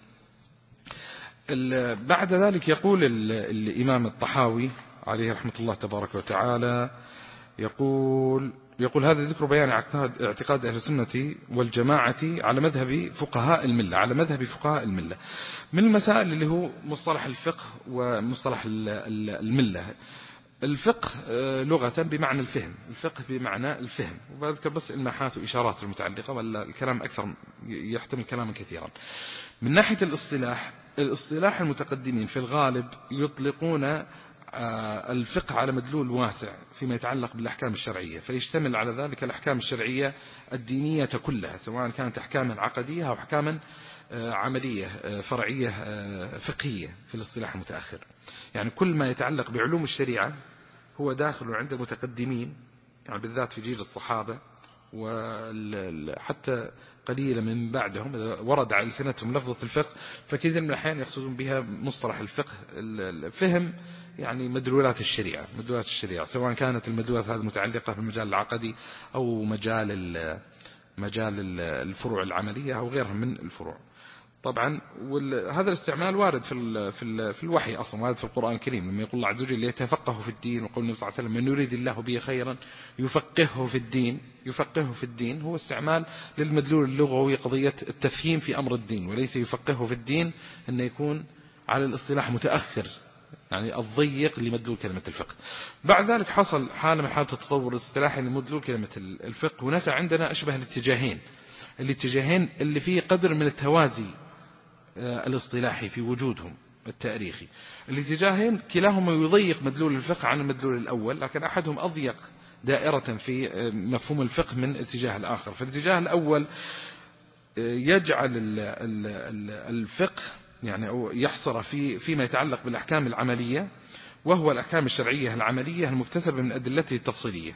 بعد ذلك يقول الإمام الطحاوي عليه رحمة الله تبارك وتعالى، يقول هذا ذكر بيان اعتقاد أهل السنة والجماعة على مذهب فقهاء الملة. من المسائل اللي هو مصطلح الفقه ومصطلح الملة. الفقه لغة بمعنى الفهم، الفقه بمعنى الفهم، وبذكر بس إلماحات وإشارات المتعلقة، ولا الكلام أكثر يحتمل كلاما كثيرا. من ناحية الاصطلاح المتقدمين في الغالب يطلقون الفقه على مدلول واسع فيما يتعلق بالأحكام الشرعية، فيشتمل على ذلك الأحكام الشرعية الدينية كلها، سواء كانت أحكاما عقدية أو أحكاما عملية فرعية فقهية في الاصطلاح المتأخر. يعني كل ما يتعلق بعلوم الشريعة هو داخل عند المتقدمين، يعني بالذات في جيل الصحابة وحتى قليلا من بعدهم ورد على لسانتهم لفظة الفقه، فكثير من الأحيان يقصدون بها مصطلح الفقه، الفهم يعني مدلولات الشريعة، سواء كانت المدلولات هذه متعلقة بالمجال العقدي أو مجال الفروع العملية أو غيرها من الفروع. طبعا هذا الاستعمال وارد في الوحي أصلا، وارد في القرآن الكريم لما يقول الله عز وجل يتفقه في الدين، وقول النبي صلى الله عليه وسلم من يريد الله به خيرا يفقهه في الدين، هو استعمال للمدلول اللغوي قضية التفهيم في أمر الدين، وليس يفقهه في الدين أن يكون على الاصطلاح متأخر، يعني الضيق لمدلول كلمة الفقه. بعد ذلك حصل حالة من حالة التطور الاصطلاحي لمدلول كلمة الفقه، ونسى عندنا أشبه الاتجاهين اللي فيه قدر من التوازي الاصطلاحي في وجودهم التاريخي. الاتجاهين كلاهما يضيق مدلول الفقه عن المدلول الأول، لكن أحدهم أضيق دائرة في مفهوم الفقه من الاتجاه الآخر. فالاتجاه الأول يجعل الفقه يعني أو يحصر فيما يتعلق بالأحكام العملية، وهو الأحكام الشرعية العملية المكتسبة من أدلته التفصيلية،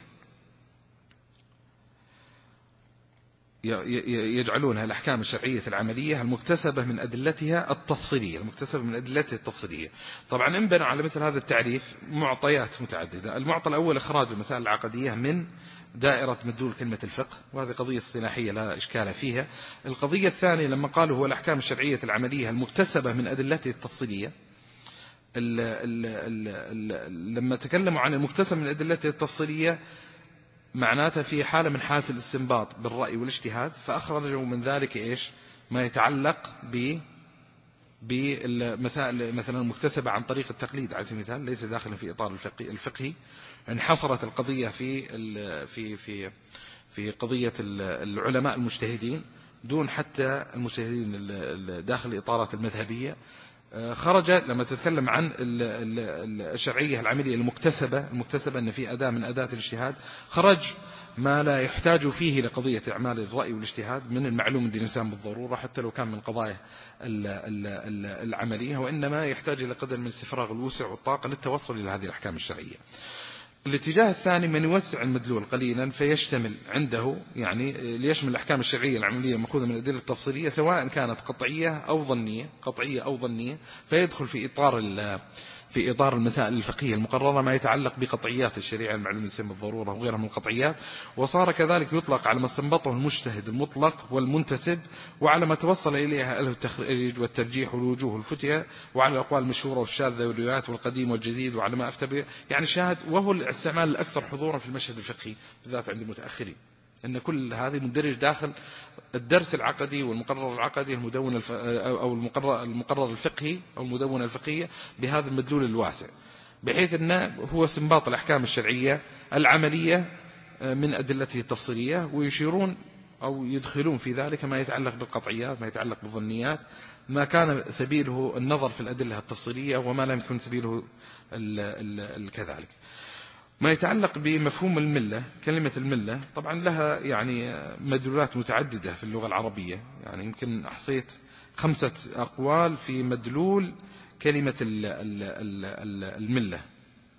يجعلونها الأحكام الشرعية العملية المكتسبة من أدلتها التفصيلية. طبعا انبنوا على مثل هذا التعريف معطيات متعددة. المعطى الأول إخراج المسائل العقدية من دائرة مدلول كلمة الفقه، وهذه قضية اصطلاحية لا إشكال فيها. القضية الثانية لما قالوا هو الأحكام الشرعية العملية المكتسبة من أدلته التفصيلية، لما تكلموا عن المكتسب من أدلته التفصيلية معناته في حالة من حالة الاستنباط بالرأي والاجتهاد، فأخرجوا من ذلك إيش ما يتعلق بالمسائل مثلا المكتسبة عن طريق التقليد على سبيل المثال، ليس داخلا في إطار الفقهي. انحصرت القضية في قضية العلماء المجتهدين دون حتى المجتهدين داخل الإطارات المذهبية. خرج لما تتكلم عن الشرعية العملية المكتسبة أن في أداة من أداة الاجتهاد، خرج ما لا يحتاج فيه لقضية إعمال الرأي والاجتهاد من المعلوم عند الإنسان بالضرورة، حتى لو كان من قضايا العملية، وإنما يحتاج إلى قدر من استفراغ الوسع والطاقة للتوصل إلى هذه الأحكام الشرعية. الاتجاه الثاني من يوسع المدلول قليلا فيشتمل عنده يعني ليشمل الأحكام الشرعية العملية المأخوذة من الأدلة التفصيلية، سواء كانت قطعية أو ظنية، فيدخل في إطار المسائل الفقهية المقررة ما يتعلق بقطعيات الشريعة المعلومة بالسن بالضرورة وغيرها من القطعيات، وصار كذلك يطلق على ما استنبطه المجتهد المطلق والمنتسب، وعلى ما توصل إليها أهل التخريج والترجيح والوجوه والفتية، وعلى الأقوال المشهورة والشاذة والروايات والقديم والجديد، وعلى ما أفتى به يعني شاهد، وهو الاستعمال الأكثر حضورا في المشهد الفقهي بالذات عند المتأخرين، أن كل هذه مندرج داخل الدرس العقدي والمقرر العقدي المدون أو المقرر الفقهي أو المدونة الفقهية بهذا المدلول الواسع، بحيث أنه هو استنباط الأحكام الشرعية العملية من أدلته التفصيلية، ويشيرون أو يدخلون في ذلك ما يتعلق بالقطعيات، ما يتعلق بالظنيات، ما كان سبيله النظر في الأدلة التفصيلية وما لم يكن سبيله كذلك. ما يتعلق بمفهوم الملة، كلمة الملة طبعا لها يعني مدلولات متعددة في اللغة العربية، يعني يمكن أحصيت 5 أقوال في مدلول كلمة الملة.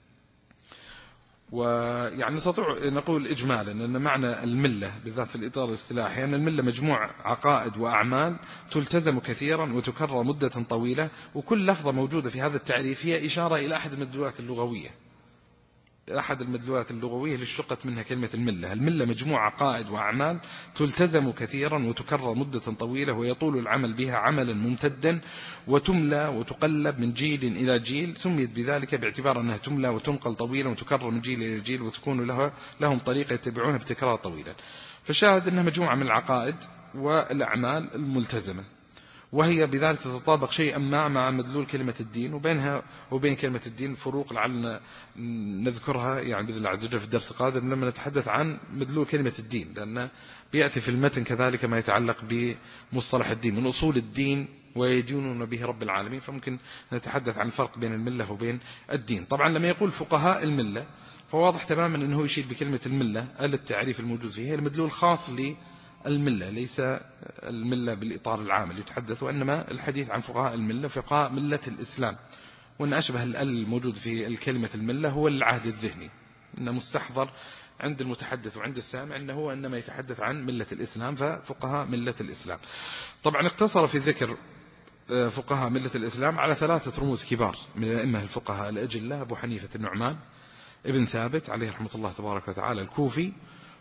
ويعني نستطيع نقول إجمالا أن معنى الملة بالذات في الإطار الاصطلاحي أن الملة مجموع عقائد وأعمال تلتزم كثيرا وتكرر مدة طويلة، وكل لفظة موجودة في هذا التعريف هي إشارة إلى أحد المدلولات اللغوية، أحد المدلولات اللغوية اللي اشتقت منها كلمة الملة. الملة مجموع عقائد وأعمال تلتزم كثيرا وتكرر مدة طويلة، ويطول العمل بها عملا ممتدا، وتملى وتقلب من جيل إلى جيل، سميت بذلك باعتبار أنها تملى وتنقل طويلا وتكرر من جيل إلى جيل، وتكون لهم طريقة يتبعونها بتكرار طويلا. فشاهد أنها مجموعة من العقائد والأعمال الملتزمة، وهي بذلك تتطابق شيئا ما مع مدلول كلمة الدين، وبينها وبين كلمة الدين فروق لعلنا نذكرها يعني بإذن الله عز وجل في الدرس القادم لما نتحدث عن مدلول كلمة الدين، لأن بيأتي في المتن كذلك ما يتعلق بمصطلح الدين من أصول الدين ويدينون به رب العالمين، فممكن نتحدث عن الفرق بين الملة وبين الدين. طبعا لما يقول فقهاء الملة فواضح تماما أنه يشير بكلمة الملة التعريف الموجود فيها المدلول خاص الملة، ليس الملة بالإطار العام اللي يتحدث، وإنما الحديث عن فقهاء الملة فقهاء ملة الإسلام، وأن أشبه الموجود في الكلمة الملة هو العهد الذهني، إنه مستحضر عند المتحدث وعند السامع أنه هو إنما يتحدث عن ملة الإسلام، ففقهاء ملة الإسلام. طبعا اقتصر في ذكر فقهاء ملة الإسلام على 3 رموز كبار من الأئمة الفقهاء الأجلة: أبو حنيفة النعمان ابن ثابت عليه رحمة الله تبارك وتعالى الكوفي،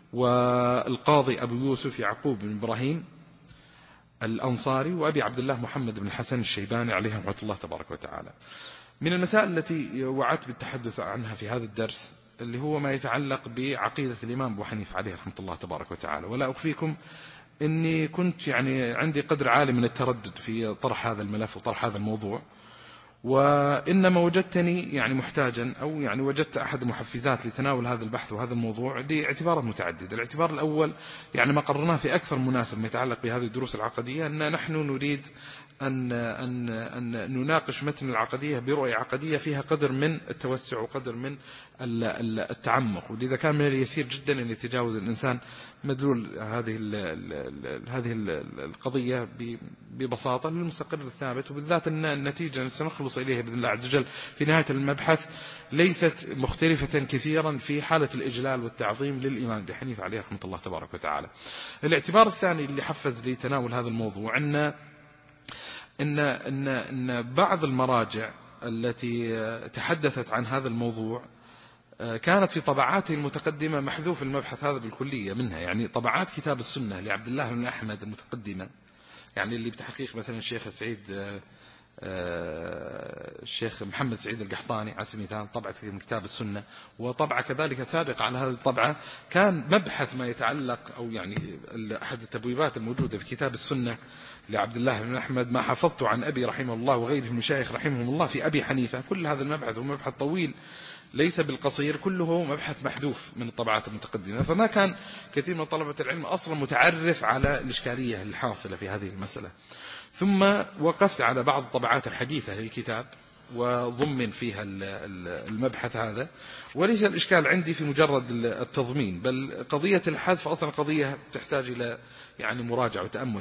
والقاضي أبو يوسف يعقوب بن إبراهيم الأنصاري، وأبي عبد الله محمد بن الحسن الشيباني عليه رحمة الله تبارك وتعالى. من المسائل التي وعدت بالتحدث عنها في هذا الدرس اللي هو ما يتعلق بعقيدة الإمام أبو حنيفة عليه رحمة الله تبارك وتعالى، ولا أخفيكم إني كنت يعني عندي قدر عالي من التردد في طرح هذا الملف وطرح هذا الموضوع، وإنما وجدتني يعني محتاجا أو يعني وجدت أحد المحفزات لتناول هذا البحث وهذا الموضوع لاعتبارات متعددة. الاعتبار الأول يعني ما قررناه في أكثر مناسب ما يتعلق بهذه الدروس العقدية، أن نحن نريد أن نناقش متن العقدية برؤية عقدية فيها قدر من التوسع وقدر من التعمق، ولذا كان من اليسير جدا أن يتجاوز الإنسان مدلول هذه القضية ببساطة للمستقر الثابت، وبالذات أن النتيجة التي سنخلص إليها بإذن الله عز وجل في نهاية المبحث ليست مختلفة كثيرا في حالة الإجلال والتعظيم للإمام أبي حنيفة عليه رحمة الله تبارك وتعالى. الاعتبار الثاني اللي حفز لتناول هذا الموضوع إن بعض المراجع التي تحدثت عن هذا الموضوع كانت في طبعاته المتقدمة محذوف المبحث هذا بالكلية منها، يعني طبعات كتاب السنة لعبد الله بن أحمد المتقدمة، يعني اللي بتحقيق مثلا الشيخ محمد سعيد القحطاني على سبيل المثال طبعة كتاب السنة، وطبعة كذلك سابقة على هذه الطبعة كان مبحث ما يتعلق أو يعني أحد التبويبات الموجودة في كتاب السنة لعبد الله بن أحمد ما حفظته عن أبي رحمه الله وغيره من المشايخ رحمهم الله في أبي حنيفة. كل هذا المبحث هو مبحث طويل ليس بالقصير، كله مبحث محذوف من الطبعات المتقدمة، فما كان كثير من طلبة العلم أصلا متعرف على الإشكالية الحاصلة في هذه المسألة. ثم وقفت على بعض الطبعات الحديثة للكتاب وضمن فيها المبحث هذا، وليس الإشكال عندي في مجرد التضمين، بل قضية الحذف أصلا قضية تحتاج إلى يعني مراجعة وتأمل.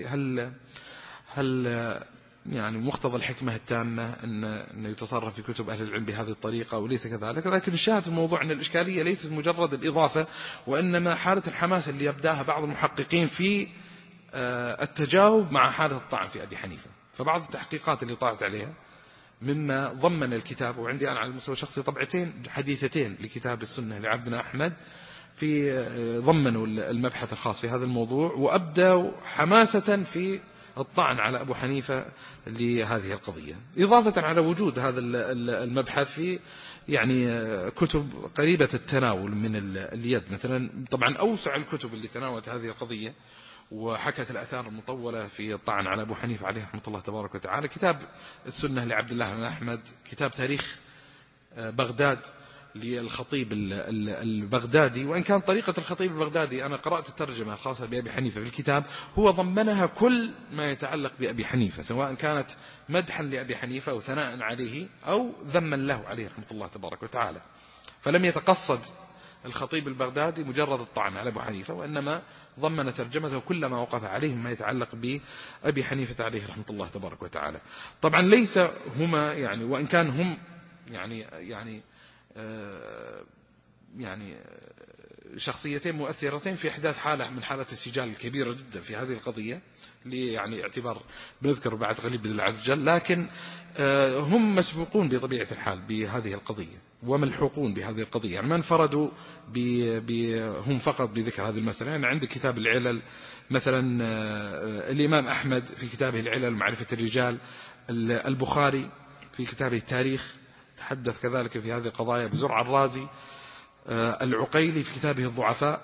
هل يعني مقتضى الحكمة التامة أن يتصرف في كتب أهل العلم بهذه الطريقة وليس كذلك؟ لكن الشاهد في الموضوع أن الإشكالية ليست مجرد الإضافة، وإنما حالة الحماس اللي يبدأها بعض المحققين في التجاوب مع حالة الطعن في أبي حنيفة. فبعض التحقيقات اللي طلعت عليها مما ضمن الكتاب. وعندي أنا على المستوى الشخصي طبعتين حديثتين لكتاب السنة لعبدنا أحمد في ضمنوا المبحث الخاص في هذا الموضوع، وأبدأوا حماسة في الطعن على أبو حنيفة لهذه القضية، إضافة على وجود هذا المبحث في يعني كتب قريبة التناول من اليد. مثلا طبعا أوسع الكتب اللي تناولت هذه القضية وحكت الآثار المطولة في الطعن على أبو حنيفة عليه رحمة الله تبارك وتعالى كتاب السنة لعبد الله بن أحمد، كتاب تاريخ بغداد للخطيب البغدادي. وإن كان طريقة الخطيب البغدادي أنا قرأت الترجمة الخاصة بأبي حنيفة في الكتاب، هو ضمنها كل ما يتعلق بأبي حنيفة، سواء كانت مدحا لأبي حنيفة أو ثناء عليه أو ذما له عليه رحمة الله تبارك وتعالى. فلم يتقصد الخطيب البغدادي مجرد الطعن على أبو حنيفة، وإنما ضمن ترجمته كل ما وقف عليه ما يتعلق بأبي حنيفة عليه رحمة الله تبارك وتعالى. طبعا ليس هما يعني، وإن كان هم يعني شخصيتين مؤثرتين في إحداث حالة من حالة السجال الكبيرة جدا في هذه القضية، يعني اعتبار بنذكر بعد قليل بذل العز وجل، لكن هم مسبوقون بطبيعة الحال بهذه القضية وملحوقون بهذه القضية، يعني ما انفردوا هم فقط بذكر هذه المسألة. يعني عندك كتاب العلل مثلا، الإمام أحمد في كتابه العلل معرفة الرجال، البخاري في كتابه التاريخ تحدث كذلك في هذه القضايا بزرع الرازي، العقيلي في كتابه الضعفاء،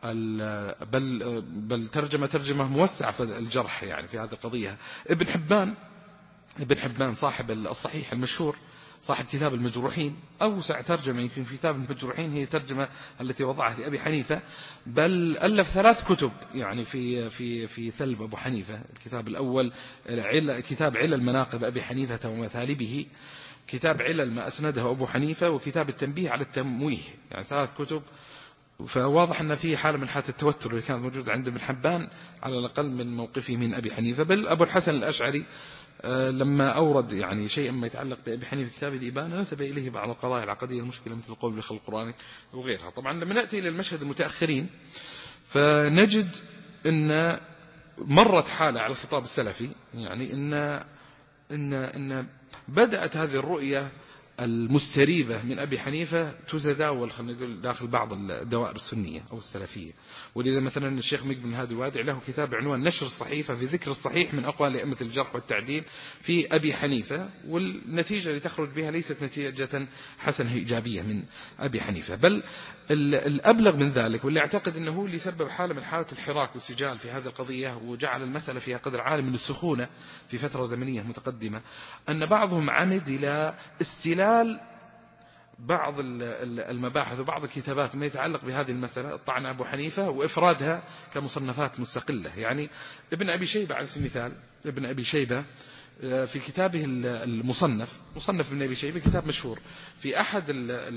بل ترجمة موسعة في الجرح يعني في هذه القضية. ابن حبان صاحب الصحيح المشهور، صاحب كتاب المجروحين، أوسع ترجمة يمكن في كتاب المجروحين هي ترجمة التي وضعها لأبي حنيفة، بل ألف 3 كتب يعني في ثلب أبو حنيفة. الكتاب الأول كتاب علل مناقب أبي حنيفة ومثالبه، كتاب علل ما أسنده أبو حنيفة، وكتاب التنبيه على التمويه، يعني 3 كتب. فواضح أن في حالة من حالة التوتر اللي كانت موجودة عند ابن حبان على الأقل من موقفه من أبي حنيفة. بل أبو الحسن الأشعري لما أورد يعني شيئا ما يتعلق بأبي حنيفة في كتاب الإبانة نسب إليه بعض القضايا العقدية المشكلة مثل القول بالخلق القرآني وغيرها. طبعا لما نأتي إلى المشهد المتأخرين فنجد أن مرت حالة على الخطاب السلفي، يعني إن بدأت هذه الرؤية المستريبة من أبي حنيفة تتداول خلينا نقول داخل بعض الدوائر السنية أو السلفية. ولذا مثلا الشيخ مقبل بن هادي الوادع له كتاب عنوان نشر الصحيفة في ذكر الصحيح من أقوال أئمة الجرح والتعديل في أبي حنيفة، والنتيجة اللي تخرج بها ليست نتيجة حسنة إيجابية من أبي حنيفة، بل الأبلغ من ذلك واللي أعتقد أنه اللي سبب حالة من حالة الحراك والسجال في هذه القضية وجعل المسألة فيها قدر عالي من السخونة في فترة زمنية متقدمة، أن بعضهم عمد إلى استلال بعض المباحث وبعض الكتابات ما يتعلق بهذه المسألة الطعن أبو حنيفة وإفرادها كمصنفات مستقلة. يعني ابن أبي شيبة على سبيل المثال، ابن أبي شيبة في كتابه المصنف، مصنف ابن أبي شيبة كتاب مشهور في أحد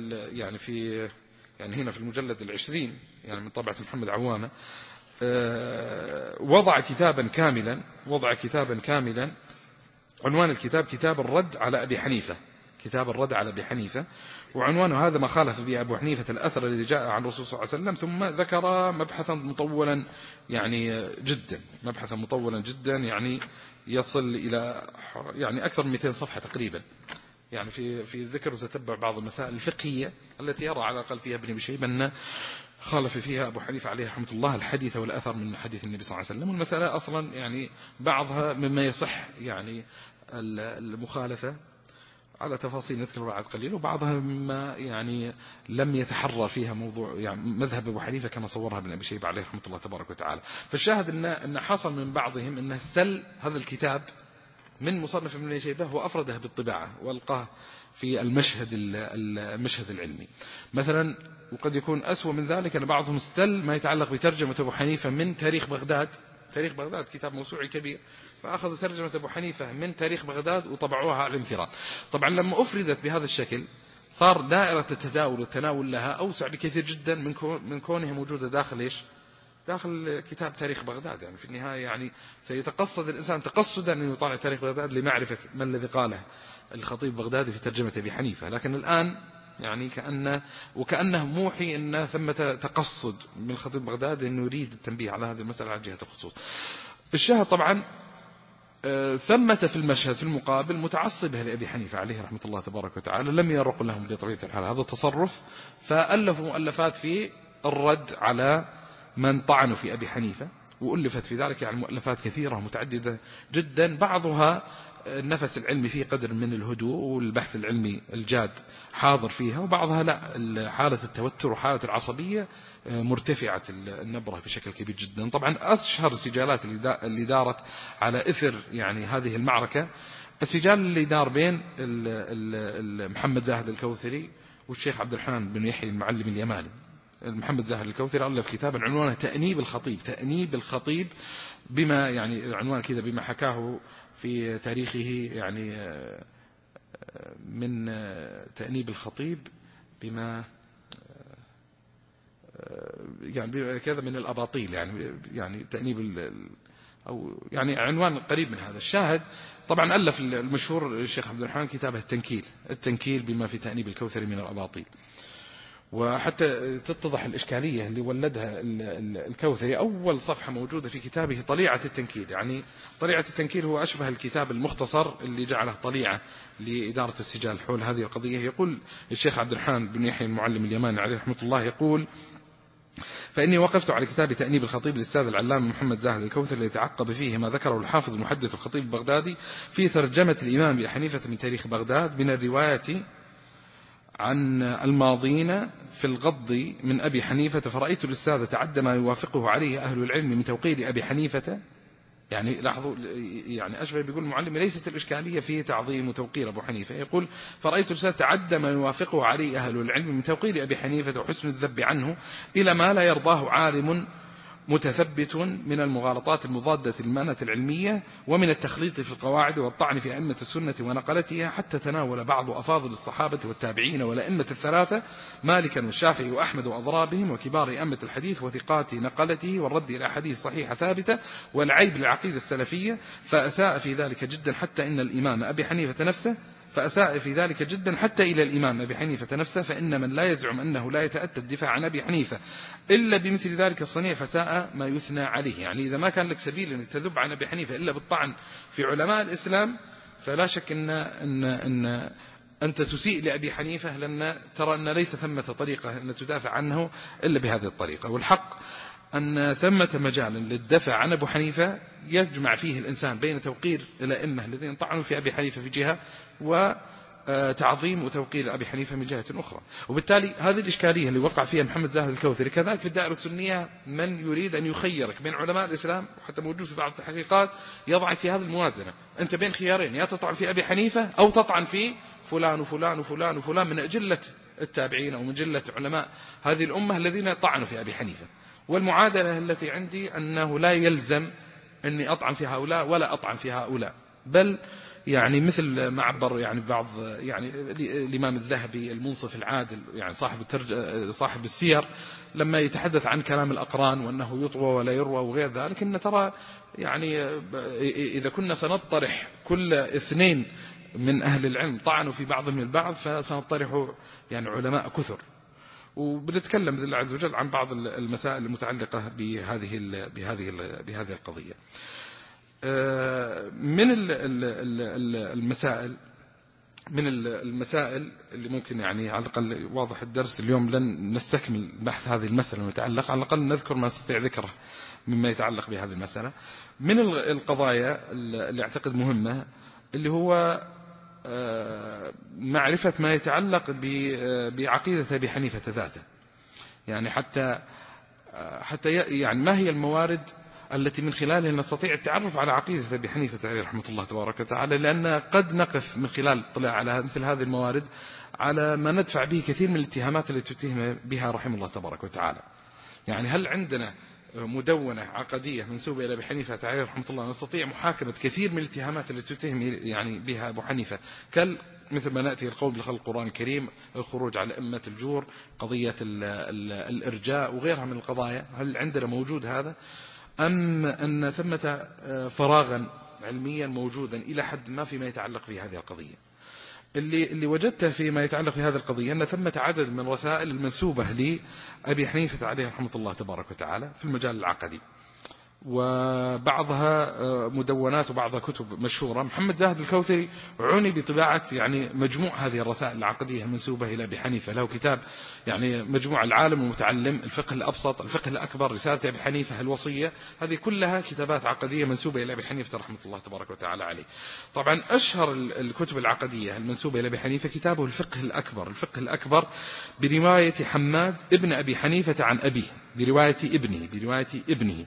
يعني هنا في المجلد 20 يعني من طبعة محمد عوامة، وضع كتابا كاملا عنوان الكتاب كتاب الرد على أبي حنيفة، كتاب الرد على أبي حنيفة، وعنوانه هذا ما خالف به أبو حنيفة الأثر الذي جاء عن الرسول صلى الله عليه وسلم. ثم ذكر مبحثا مطولا جدا يعني يصل إلى يعني أكثر من 200 صفحة تقريبا، يعني في الذكر وتتبع بعض المسائل الفقهية التي يرى على الأقل فيها ابن أبي شيبة أن خالف فيها أبو حنيفة عليه رحمة الله الحديث والأثر من حديث النبي صلى الله عليه وسلم. والمسألة أصلا يعني بعضها مما يصح يعني المخالفة على تفاصيل نذكر بعد قليل، وبعضها مما يعني لم يتحرر فيها موضوع يعني مذهب أبو حنيفة كما صورها ابن أبي شيبة عليه رحمة الله تبارك وتعالى. فالشاهد أن حصل من بعضهم أنه استل هذا الكتاب من مصنف ابن أبي شيبة وأفرده بالطباعة وألقاه في المشهد العلمي مثلا. وقد يكون أسوأ من ذلك أن بعضهم استل ما يتعلق بترجمة أبو حنيفة من تاريخ بغداد كتاب موسوعي كبير، فأخذوا ترجمة أبو حنيفة من تاريخ بغداد وطبعوها على الانفراد. طبعا لما أفردت بهذا الشكل صار دائرة التداول والتناول لها أوسع بكثير جدا من كونها موجودة داخل كتاب تاريخ بغداد. يعني في النهاية يعني سيتقصد الإنسان تقصدا أن يطالع تاريخ بغداد لمعرفة ما الذي قاله الخطيب بغدادي في ترجمة أبي حنيفة، لكن الآن يعني وكأنه موحي أن ثمة تقصد من الخطيب بغدادي أنه يريد التنبيه على هذه المسألة على جهة الخصوص. الشاهد طبعا ثمة في المشهد في المقابل متعصبة لأبي حنيفة عليه رحمة الله تبارك وتعالى لم يرق لهم بطبيعة الحال هذا التصرف، فألفوا مؤلفات في الرد على من طعنوا في أبي حنيفة، وألفت في ذلك يعني مؤلفات كثيرة متعددة جدا، بعضها النفس العلمي فيه قدر من الهدوء والبحث العلمي الجاد حاضر فيها، وبعضها لا، حالة التوتر وحالة العصبية مرتفعة النبرة بشكل كبير جدا. طبعا أشهر السجالات اللي دارت على إثر يعني هذه المعركة السجال اللي دار بين محمد زاهد الكوثري والشيخ عبد الرحمن بن يحيى المعلم اليماني. محمد زاهد الكوثري ألف كتابا عنوانه تأنيب الخطيب، تأنيب الخطيب بما يعني عنوان كذا بما حكاه في تاريخه يعني من تأنيب الخطيب بما يعني كذا من الأباطيل يعني تأنيب أو يعني عنوان قريب من هذا. الشاهد طبعا ألف المشهور الشيخ عبد الرحمن كتابه التنكيل بما في تأنيب الكوثري من الأباطيل. وحتى تتضح الإشكالية اللي ولدها الكوثري أول صفحة موجودة في كتابه طليعة التنكيل. يعني طليعة التنكيل هو أشبه الكتاب المختصر اللي جعله طليعة لإدارة السجال حول هذه القضية. يقول الشيخ عبد الرحمن بن يحيى المعلم اليماني عليه رحمة الله يقول: فإني وقفت على كتاب تأنيب الخطيب للأستاذ العلامة محمد زاهد الكوثري ليتعقب فيه ما ذكره الحافظ المحدث الخطيب البغدادي في ترجمة الإمام أبي حنيفة من تاريخ بغداد من الرواية عن الماضين في الغض من أبي حنيفة، فرأيت الأستاذ تعدى ما يوافقه عليه أهل العلم من توقير أبي حنيفة. يعني لاحظوا يعني أشبه بيقول المعلم ليست الإشكالية في تعظيم وتوقير أبو حنيفة، يقول فرأيت الأستاذ تعدى ما يوافقه عليه أهل العلم من توقير أبي حنيفة وحسن الذب عنه إلى ما لا يرضاه عالم متثبت من المغالطات المضادة للمنة العلمية ومن التخليط في القواعد والطعن في أئمة السنة ونقلتها، حتى تناول بعض أفاضل الصحابة والتابعين والأئمة الثلاثة مالكا والشافعي وأحمد وأضرابهم وكبار أئمة الحديث وثقات نقلته والرد إلى أحاديث صحيحة ثابتة والعيب للعقيدة السلفية، فأساء في ذلك جدا حتى إن الإمام أبي حنيفة نفسه إلى الإمام أبي حنيفة نفسه، فإن من لا يزعم أنه لا يتأتى الدفاع عن أبي حنيفة إلا بمثل ذلك الصنيع فساء ما يثنى عليه. يعني إذا ما كان لك سبيل أن تذب عن أبي حنيفة إلا بالطعن في علماء الإسلام فلا شك أن أنت تسيء لأبي حنيفة، لأن ترى أن ليس ثمة طريقة أن تدافع عنه إلا بهذه الطريقة. والحق أن ثمة مجال للدفع عن أبو حنيفة يجمع فيه الإنسان بين توقير الأئمة الذين طعنوا في أبي حنيفة في جهة وتعظيم وتوقير أبي حنيفة من جهة أخرى. وبالتالي هذه الإشكالية اللي وقع فيها محمد زاهد الكوثري كذلك في الدائرة السنية من يريد أن يخيرك بين علماء الإسلام، وحتى موجود في بعض التحقيقات يضع في هذه الموازنة، أنت بين خيارين، يا تطعن في أبي حنيفة أو تطعن في فلان وفلان وفلان وفلان من أجلة التابعين أو من جلة علماء هذه الأمة الذين طعنوا في أبي حنيفة. والمعادلة التي عندي أنه لا يلزم أني أطعن في هؤلاء ولا أطعن في هؤلاء، بل يعني مثل ما عبر يعني بعض يعني الإمام الذهبي المنصف العادل يعني صاحب السير لما يتحدث عن كلام الأقران وأنه يطوى ولا يروى وغير ذلك، إن ترى يعني إذا كنا سنطرح كل اثنين من أهل العلم طعنوا في بعضهم البعض فسنطرح يعني علماء كثر. وبنتكلم بإذن الله عز وجل عن بعض المسائل المتعلقة بهذه القضية. من المسائل اللي ممكن يعني على الأقل واضح الدرس اليوم لن نستكمل بحث هذه المسألة المتعلقة، على الأقل نذكر ما نستطيع ذكره مما يتعلق بهذه المسألة. من القضايا اللي أعتقد مهمة اللي هو معرفة ما يتعلق بعقيدة أبي حنيفة ذاته، يعني حتى يعني ما هي الموارد التي من خلالها نستطيع التعرف على عقيدة أبي حنيفة عليه رحمة الله تبارك وتعالى، لأن قد نقف من خلال الاطلاع على مثل هذه الموارد على ما ندفع به كثير من الاتهامات التي تتهم بها رحمه الله تبارك وتعالى. يعني هل عندنا مدونة عقدية منسوبة إلى أبي حنيفة عليه رحمة الله نستطيع محاكمة كثير من الاتهامات التي تتهم يعني بها أبو حنيفة، مثل ما نأتي القول بخلق القرآن الكريم، الخروج على أئمة الجور، قضية الإرجاء وغيرها من القضايا، هل عندنا موجود هذا أم أن ثمة فراغا علميا موجودا إلى حد ما فيما يتعلق في هذه القضية؟ اللي وجدته فيما يتعلق في هذه القضية أن ثمة عدد من رسائل المنسوبة لأبي حنيفة عليه رحمة الله تبارك وتعالى في المجال العقدي، وبعضها مدونات وبعضها كتب مشهورة. محمد زاهد الكوثري عني بطباعة يعني مجموع هذه الرسائل العقدية المنسوبة إلى أبي حنيفة، له كتاب يعني مجموع العالم المتعلم، الفقه الأبسط، الفقه الأكبر، رسالة أبي حنيفة، الوصية، هذه كلها كتابات عقدية منسوبة إلى أبي حنيفة رحمة الله تبارك وتعالى عليه. طبعا أشهر الكتب العقدية المنسوبة إلى أبي حنيفة كتابه الفقه الأكبر. الفقه الأكبر برواية حماد ابن أبي حنيفة عن أبيه، برواية ابنه.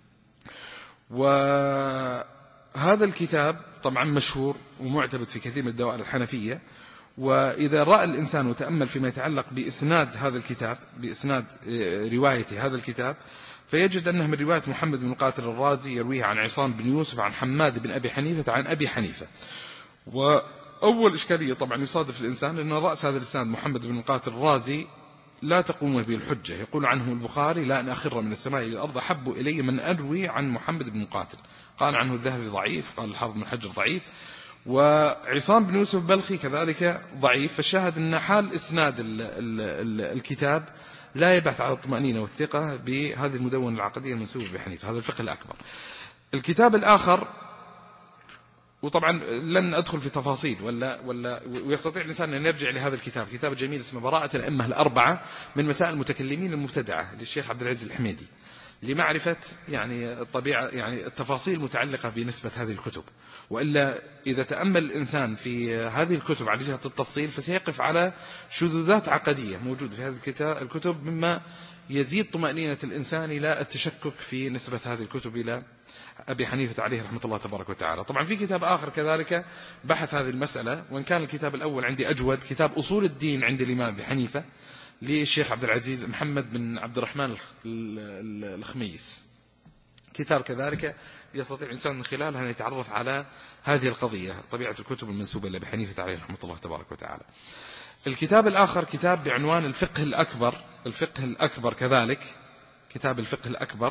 وهذا الكتاب طبعا مشهور ومعتمد في كثير من الدوائر الحنفية. وإذا رأى الإنسان وتأمل فيما يتعلق بإسناد هذا الكتاب، بإسناد رواية هذا الكتاب، فيجد أنه من رواية محمد بن قاتل الرازي يرويه عن عصام بن يوسف عن حماد بن أبي حنيفة عن أبي حنيفة. وأول إشكالية طبعا يصادف الإنسان أن رأس هذا الإسناد محمد بن قاتل الرازي لا تقوم به الحجة. يقول عنه البخاري: لا أن أخر من السماء إلى الأرض أحب إلي من أروي عن محمد بن قاتل. قال عنه الذهبي ضعيف، قال الحافظ بن حجر ضعيف، وعصام بن يوسف بلخي كذلك ضعيف. فالشاهد أن حال إسناد الكتاب لا يبحث على الطمأنينة والثقة بهذه المدونة العقدية المنسوبة بحنيفة. هذا الفقه الأكبر. الكتاب الآخر، وطبعا لن أدخل في تفاصيل ويستطيع الإنسان أن يرجع لهذا الكتاب، كتاب جميل اسمه براءة الأئمة الأربعة من مسائل المتكلمين المبتدعة للشيخ عبد العزيز الحميدي، لمعرفة يعني الطبيعة، يعني التفاصيل المتعلقة بنسبة هذه الكتب. وإلا إذا تأمل الإنسان في هذه الكتب على جهة التفصيل فسيقف على شذوذات عقدية موجودة في هذه الكتب، مما يزيد طمأنينة الإنسان إلى التشكك في نسبة هذه الكتب إلى أبي حنيفة عليه رحمة الله تبارك وتعالى. طبعا في كتاب آخر كذلك بحث هذه المسألة، وإن كان الكتاب الأول عندي أجود، كتاب أصول الدين عند الإمام أبي حنيفة للشيخ عبد العزيز محمد بن عبد الرحمن الخميس. كتاب كذلك يستطيع الإنسان من خلاله أن يتعرف على هذه القضية، طبيعة الكتب المنسوبة لأبي حنيفة عليه رحمة الله تبارك وتعالى. الكتاب الآخر كتاب بعنوان الفقه الأكبر. الفقه الأكبر كذلك كتاب الفقه الأكبر.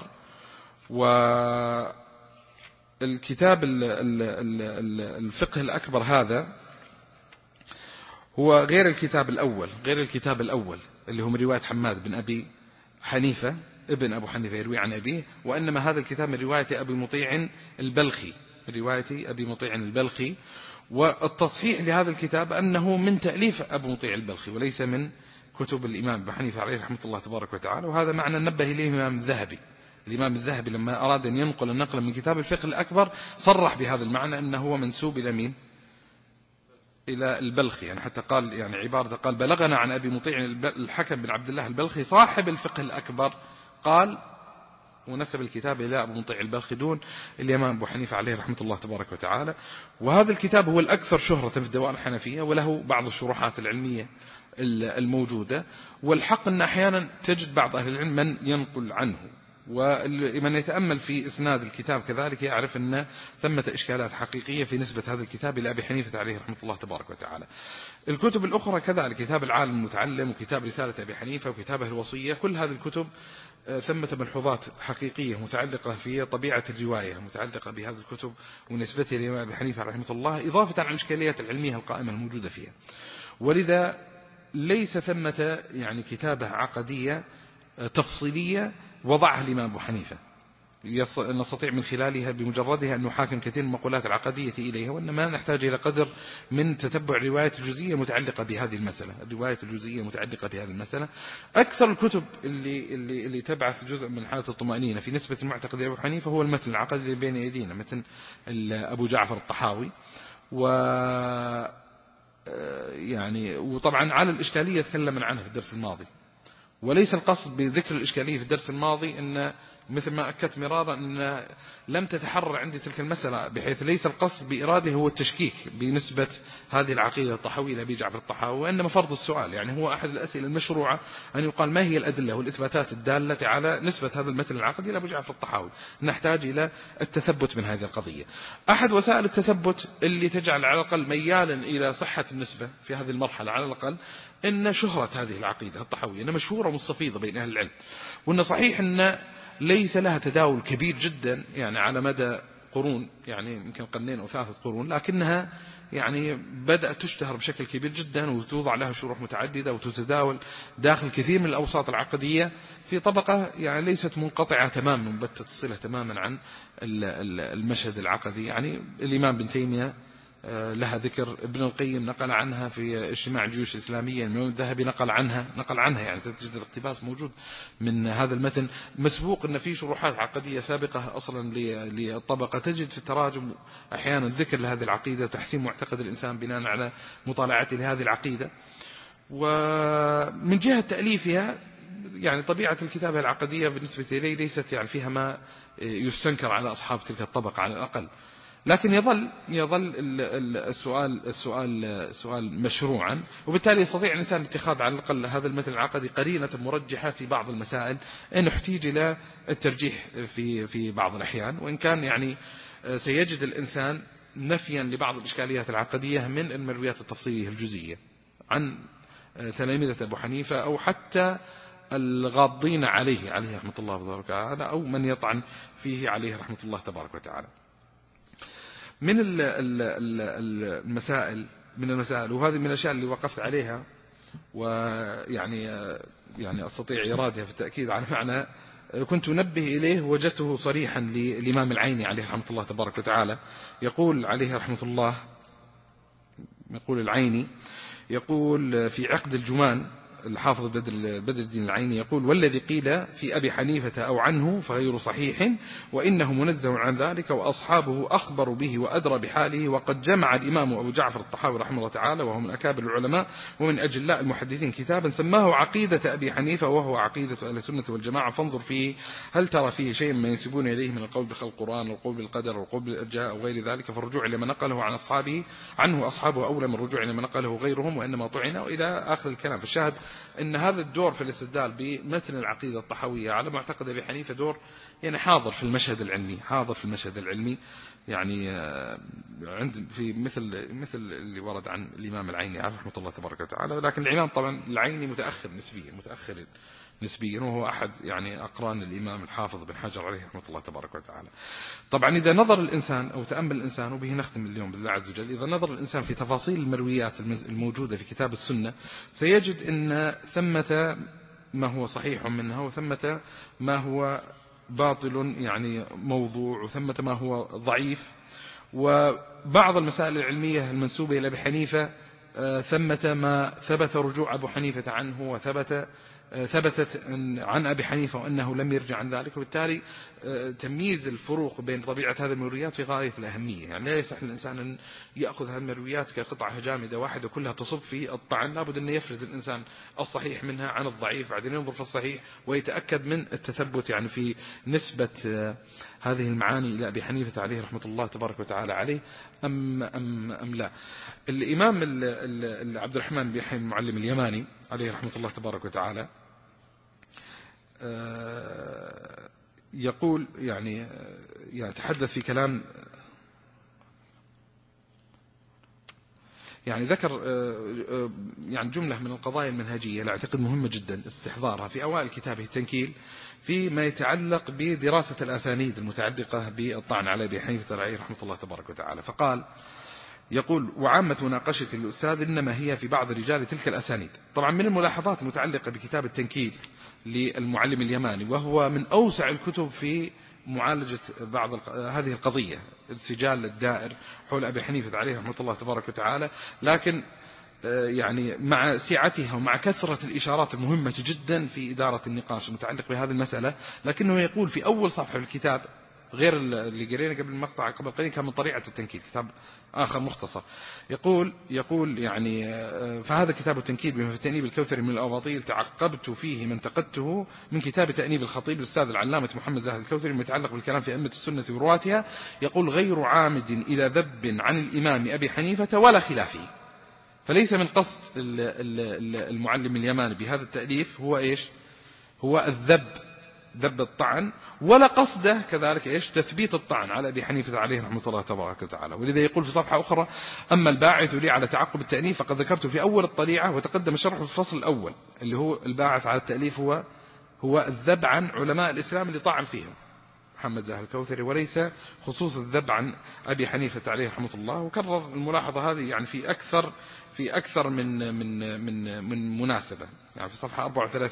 والكتاب الفقه الأكبر هذا هو غير الكتاب الأول اللي هو من رواية حماد بن أبي حنيفة ابن أبو حنيفة يروي عن أبيه، وإنما هذا الكتاب من رواية أبي مطيع البلخي. والتصحيح لهذا الكتاب أنه من تأليف أبو مطيع البلخي وليس من كتب الإمام أبو حنيفة عليه رحمة الله تبارك وتعالى. وهذا معنى نبه إليه الإمام الذهبي لما أراد أن ينقل النقل من كتاب الفقه الأكبر صرح بهذا المعنى أنه هو منسوب إلى مين؟ إلى البلخي. يعني حتى قال يعني عبارة قال: بلغنا عن أبي مطيع الحكم بن عبد الله البلخي صاحب الفقه الأكبر، قال، ونسب الكتاب إلى أبو مطيع البلخي دون الإمام أبو حنيفة عليه رحمة الله تبارك وتعالى. وهذا الكتاب هو الأكثر شهرة في الدوائر الحنفية، وله بعض الشروحات العلمية الموجودة. والحق أن أحيانا تجد بعض أهل العلم من ينقل عنه، ومن يتأمل في إسناد الكتاب كذلك يعرف أن ثمة إشكالات حقيقية في نسبة هذا الكتاب إلى أبي حنيفة عليه رحمة الله تبارك وتعالى. الكتب الأخرى كذلك كتاب العالم المتعلم، وكتاب رسالة أبي حنيفة، وكتابه الوصية. كل هذه الكتب ثمة ملحوظات حقيقية متعلقة في طبيعة الرواية، متعلقة بهذه الكتب ونسبتها إلى أبي حنيفة رحمة الله، إضافة على الإشكاليات العلمية القائمة الموجودة فيها. ولذا ليس ثمة يعني كتابة عقدية تفصيلية وضعها الإمام أبو حنيفة نستطيع من خلالها بمجردها أن نحاكم كثير من المقولات العقدية إليها، وإنما نحتاج إلى قدر من تتبع الرواية الجزئية متعلقة بهذه المسألة. أكثر الكتب اللي تبعث جزء من حالة الطمأنينة في نسبة المعتقد أبو حنيفة هو المتن العقدي اللي بين يدينا، مثل أبو جعفر الطحاوي. يعني وطبعا على الإشكالية تكلم عنها في الدرس الماضي، وليس القصد بذكر الإشكالية في الدرس الماضي أن مثل ما أكدت مرارا أن لم تتحرر عندي تلك المسألة، بحيث ليس القصد بإراده هو التشكيك بنسبة هذه العقيدة الطحاوية لأبي جعفر الطحاوي، وإنما فرض السؤال. يعني هو أحد الأسئلة المشروعة أن يقال ما هي الأدلة والإثباتات الدالة على نسبة هذا المثل العقدي لأبي جعفر الطحاوي. نحتاج إلى التثبت من هذه القضية. أحد وسائل التثبت اللي تجعل على الأقل ميالا إلى صحة النسبة في هذه المرحلة على الأقل إن شهرة هذه العقيدة الطحاوية إنها مشهورة مستفيضة بين أهل العلم، وإن صحيح أن ليس لها تداول كبير جدا يعني على مدى قرون، يعني يمكن قرنين أو 3 قرون، لكنها يعني بدأت تشتهر بشكل كبير جدا وتوضع لها شروح متعددة وتتداول داخل كثير من الأوساط العقدية في طبقة يعني ليست منقطعة تماما مبتة الصلة تماما عن المشهد العقدي. يعني الإمام ابن تيمية لها ذكر، ابن القيم نقل عنها في اجتماع الجيوش الإسلامية، الإمام الذهبي نقل عنها يعني تجد الاقتباس موجود من هذا المتن. مسبوق أن في شروحات عقدية سابقة أصلا للطبقة، تجد في التراجم أحيانا ذكر لهذه العقيدة، تحسين معتقد الإنسان بناء على مطالعته لهذه العقيدة. ومن جهة تأليفها يعني طبيعة الكتابة العقدية بالنسبة إلي ليست يعني فيها ما يستنكر على أصحاب تلك الطبقة على الأقل، لكن يظل السؤال مشروعا، وبالتالي يستطيع الإنسان اتخاذ على الأقل هذا المثل العقدي قرينة مرجحة في بعض المسائل إن احتيج إلى الترجيح في بعض الأحيان، وإن كان يعني سيجد الإنسان نفيا لبعض الإشكاليات العقدية من المرويات التفصيلية الجزئية عن تلاميذة أبو حنيفة أو حتى الغاضين عليه رحمة الله تبارك وتعالى، أو من يطعن فيه عليه رحمة الله تبارك وتعالى. من المسائل وهذه من الأشياء اللي وقفت عليها، ويعني أستطيع إيرادها في التأكيد على معنى كنت أنبه إليه وجدته صريحا للإمام العيني عليه رحمة الله تبارك وتعالى. يقول عليه رحمة الله، يقول العيني، يقول في عقد الجمان الحافظ بدر الدين العيني يقول: والذي قيل في أبي حنيفة أو عنه فغير صحيح، وإنه منزه عن ذلك، وأصحابه أخبروا به وأدرى بحاله. وقد جمع الإمام أبو جعفر الطحاوي رحمه الله تعالى، وهو من أكابر العلماء ومن أجلاء المحدثين، كتابا سماه عقيدة أبي حنيفة، وهو عقيدة أهل السنة والجماعة، فانظر فيه هل ترى فيه شيء ما ينسبون إليه من القول بخلق القرآن والقول بالقدر والقول بالإرجاء أو غير ذلك، فالرجوع لما نقله عن عنه أصحابه أولى من الرجوع لما نقله غيرهم، وإنما طعن، وإلى آخر الكلام. فالشاهد أن هذا الدور في الاستدلال بمتن العقيدة الطحاوية على معتقد أبي حنيفة دور يعني حاضر في المشهد العلمي، يعني عند في مثل اللي ورد عن الإمام العيني رحمه الله تبارك وتعالى. لكن الإمام طبعا العيني متأخر نسبيا، وهو أحد يعني أقران الإمام الحافظ بن حجر عليه رحمه الله تبارك وتعالى. طبعا إذا نظر الإنسان أو تأمل الإنسان، وبه نختم اليوم بالله عز وجل، إذا نظر الإنسان في تفاصيل المرويات الموجودة في كتاب السنة، سيجد أن ثمة ما هو صحيح منها، وثمة ما هو باطل يعني موضوع، وثمة ما هو ضعيف. وبعض المسائل العلمية المنسوبة إلى أبي حنيفة ثمة ما ثبت رجوع أبو حنيفة عنه، ثبتت عن أبي حنيفة وأنه لم يرجع عن ذلك. وبالتالي تمييز الفروق بين طبيعة هذه المرويات في غاية الأهمية. يعني لا يصح للإنسان أن يأخذ هذه المرويات كقطعة جامدة واحدة كلها تصب في الطعن، لابد أن يفرز الإنسان الصحيح منها عن الضعيف، بعدين ينظر في الصحيح ويتأكد من التثبت يعني في نسبة هذه المعاني إلى أبي حنيفة عليه رحمة الله تبارك وتعالى عليه أم لا. الإمام عبد الرحمن بن يحيى المعلم اليماني عليه رحمة الله تبارك وتعالى يقول يعني يتحدث في كلام، يعني ذكر يعني جملة من القضايا المنهجية لا أعتقد مهمة جدا استحضارها في أوائل كتابه التنكيل فيما يتعلق بدراسة الأسانيد المتعلقة بالطعن على أبي حنيفة عليه رحمة الله تبارك وتعالى. فقال يقول: وعامة مناقشة الأستاذ إنما هي في بعض رجال تلك الأسانيد. طبعا من الملاحظات المتعلقة بكتاب التنكيل للمعلم اليماني، وهو من أوسع الكتب في معالجة بعض هذه القضية، السجال الدائر حول أبي حنيفة عليه رحمة الله تبارك وتعالى، لكن يعني مع سعتها ومع كثرة الإشارات المهمة جدا في إدارة النقاش المتعلق بهذه المسألة، لكنه يقول في أول صفحة في الكتاب غير اللي قرينا قبل المقطع قبل قليل كان من طريقة التنكيل، كتاب آخر مختصر، يقول يعني فهذا كتاب التنكيل بما في تأنيب الكوثري من الأباطيل تعقبت فيه من تقدته من كتاب تأنيب الخطيب للأستاذ العلامة محمد زاهد الكوثري المتعلق بالكلام في أئمة السنة ورواتها. يقول: غير عامد إلى ذب عن الإمام أبي حنيفة ولا خلافه. فليس من قصد المعلم اليماني بهذا التأليف هو إيش؟ هو ذب الطعن، ولا قصده كذلك إيش؟ تثبيت الطعن على أبي حنيفة عليه رحمة الله تبارك وتعالى. ولذا يقول في صفحة أخرى: أما الباعث لي على تعقب التأنيف فقد ذكرته في أول الطليعة وتقدم شرحه في الفصل الأول، اللي هو الباعث على التأليف هو الذب عن علماء الإسلام اللي طعن فيهم. محمد زاهر الكوثري، وليس خصوص الذب عن أبي حنيفة عليه رحمة الله. وكرر الملاحظة هذه يعني في أكثر من مناسبة. يعني في صفحة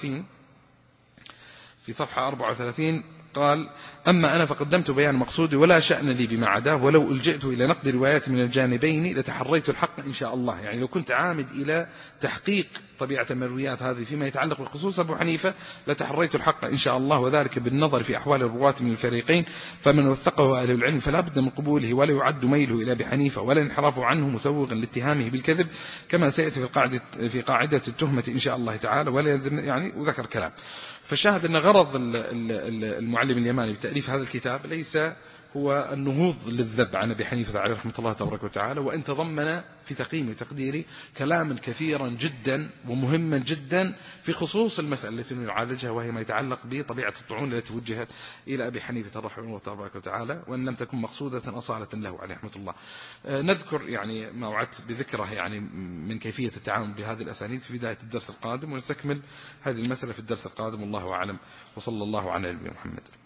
34 قال: أما أنا فقدمت بيان مقصودي ولا شأن لي بما عداه، ولو ألجئت إلى نقد الروايات من الجانبين لتحريت الحق إن شاء الله. يعني لو كنت عامد إلى تحقيق طبيعة المرويات هذه فيما يتعلق بخصوص أبو حنيفة لتحريت الحق إن شاء الله، وذلك بالنظر في أحوال الرواة من الفريقين، فمن وثقه أهل العلم فلا بد من قبوله، ولا يعد ميله إلى أبي حنيفة ولا انحراف عنه مسوغا لاتهامه بالكذب، كما سيأتي في قاعدة التهمة إن شاء الله تعالى، ولا يعني وذكر كلام. فالشاهد أن غرض المعلم اليماني بتأليف هذا الكتاب ليس هو النهوض للذب عن أبي حنيفة عليه رحمة الله تبارك وتعالى، وإن تضمن في تقييمي وتقديري كلاما كثيرا جدا ومهما جدا في خصوص المسألة التي نعالجها، وهي ما يتعلق بطبيعة الطعون التي وجهت إلى أبي حنيفة رحمه الله تبارك وتعالى، وإن لم تكن مقصودة أصالة له عليه رحمة الله. نذكر يعني ما وعدت بذكره يعني من كيفية التعامل بهذه الأسانيد في بداية الدرس القادم، ونستكمل هذه المسألة في الدرس القادم. والله أعلم، وصلى الله على نبينا محمد.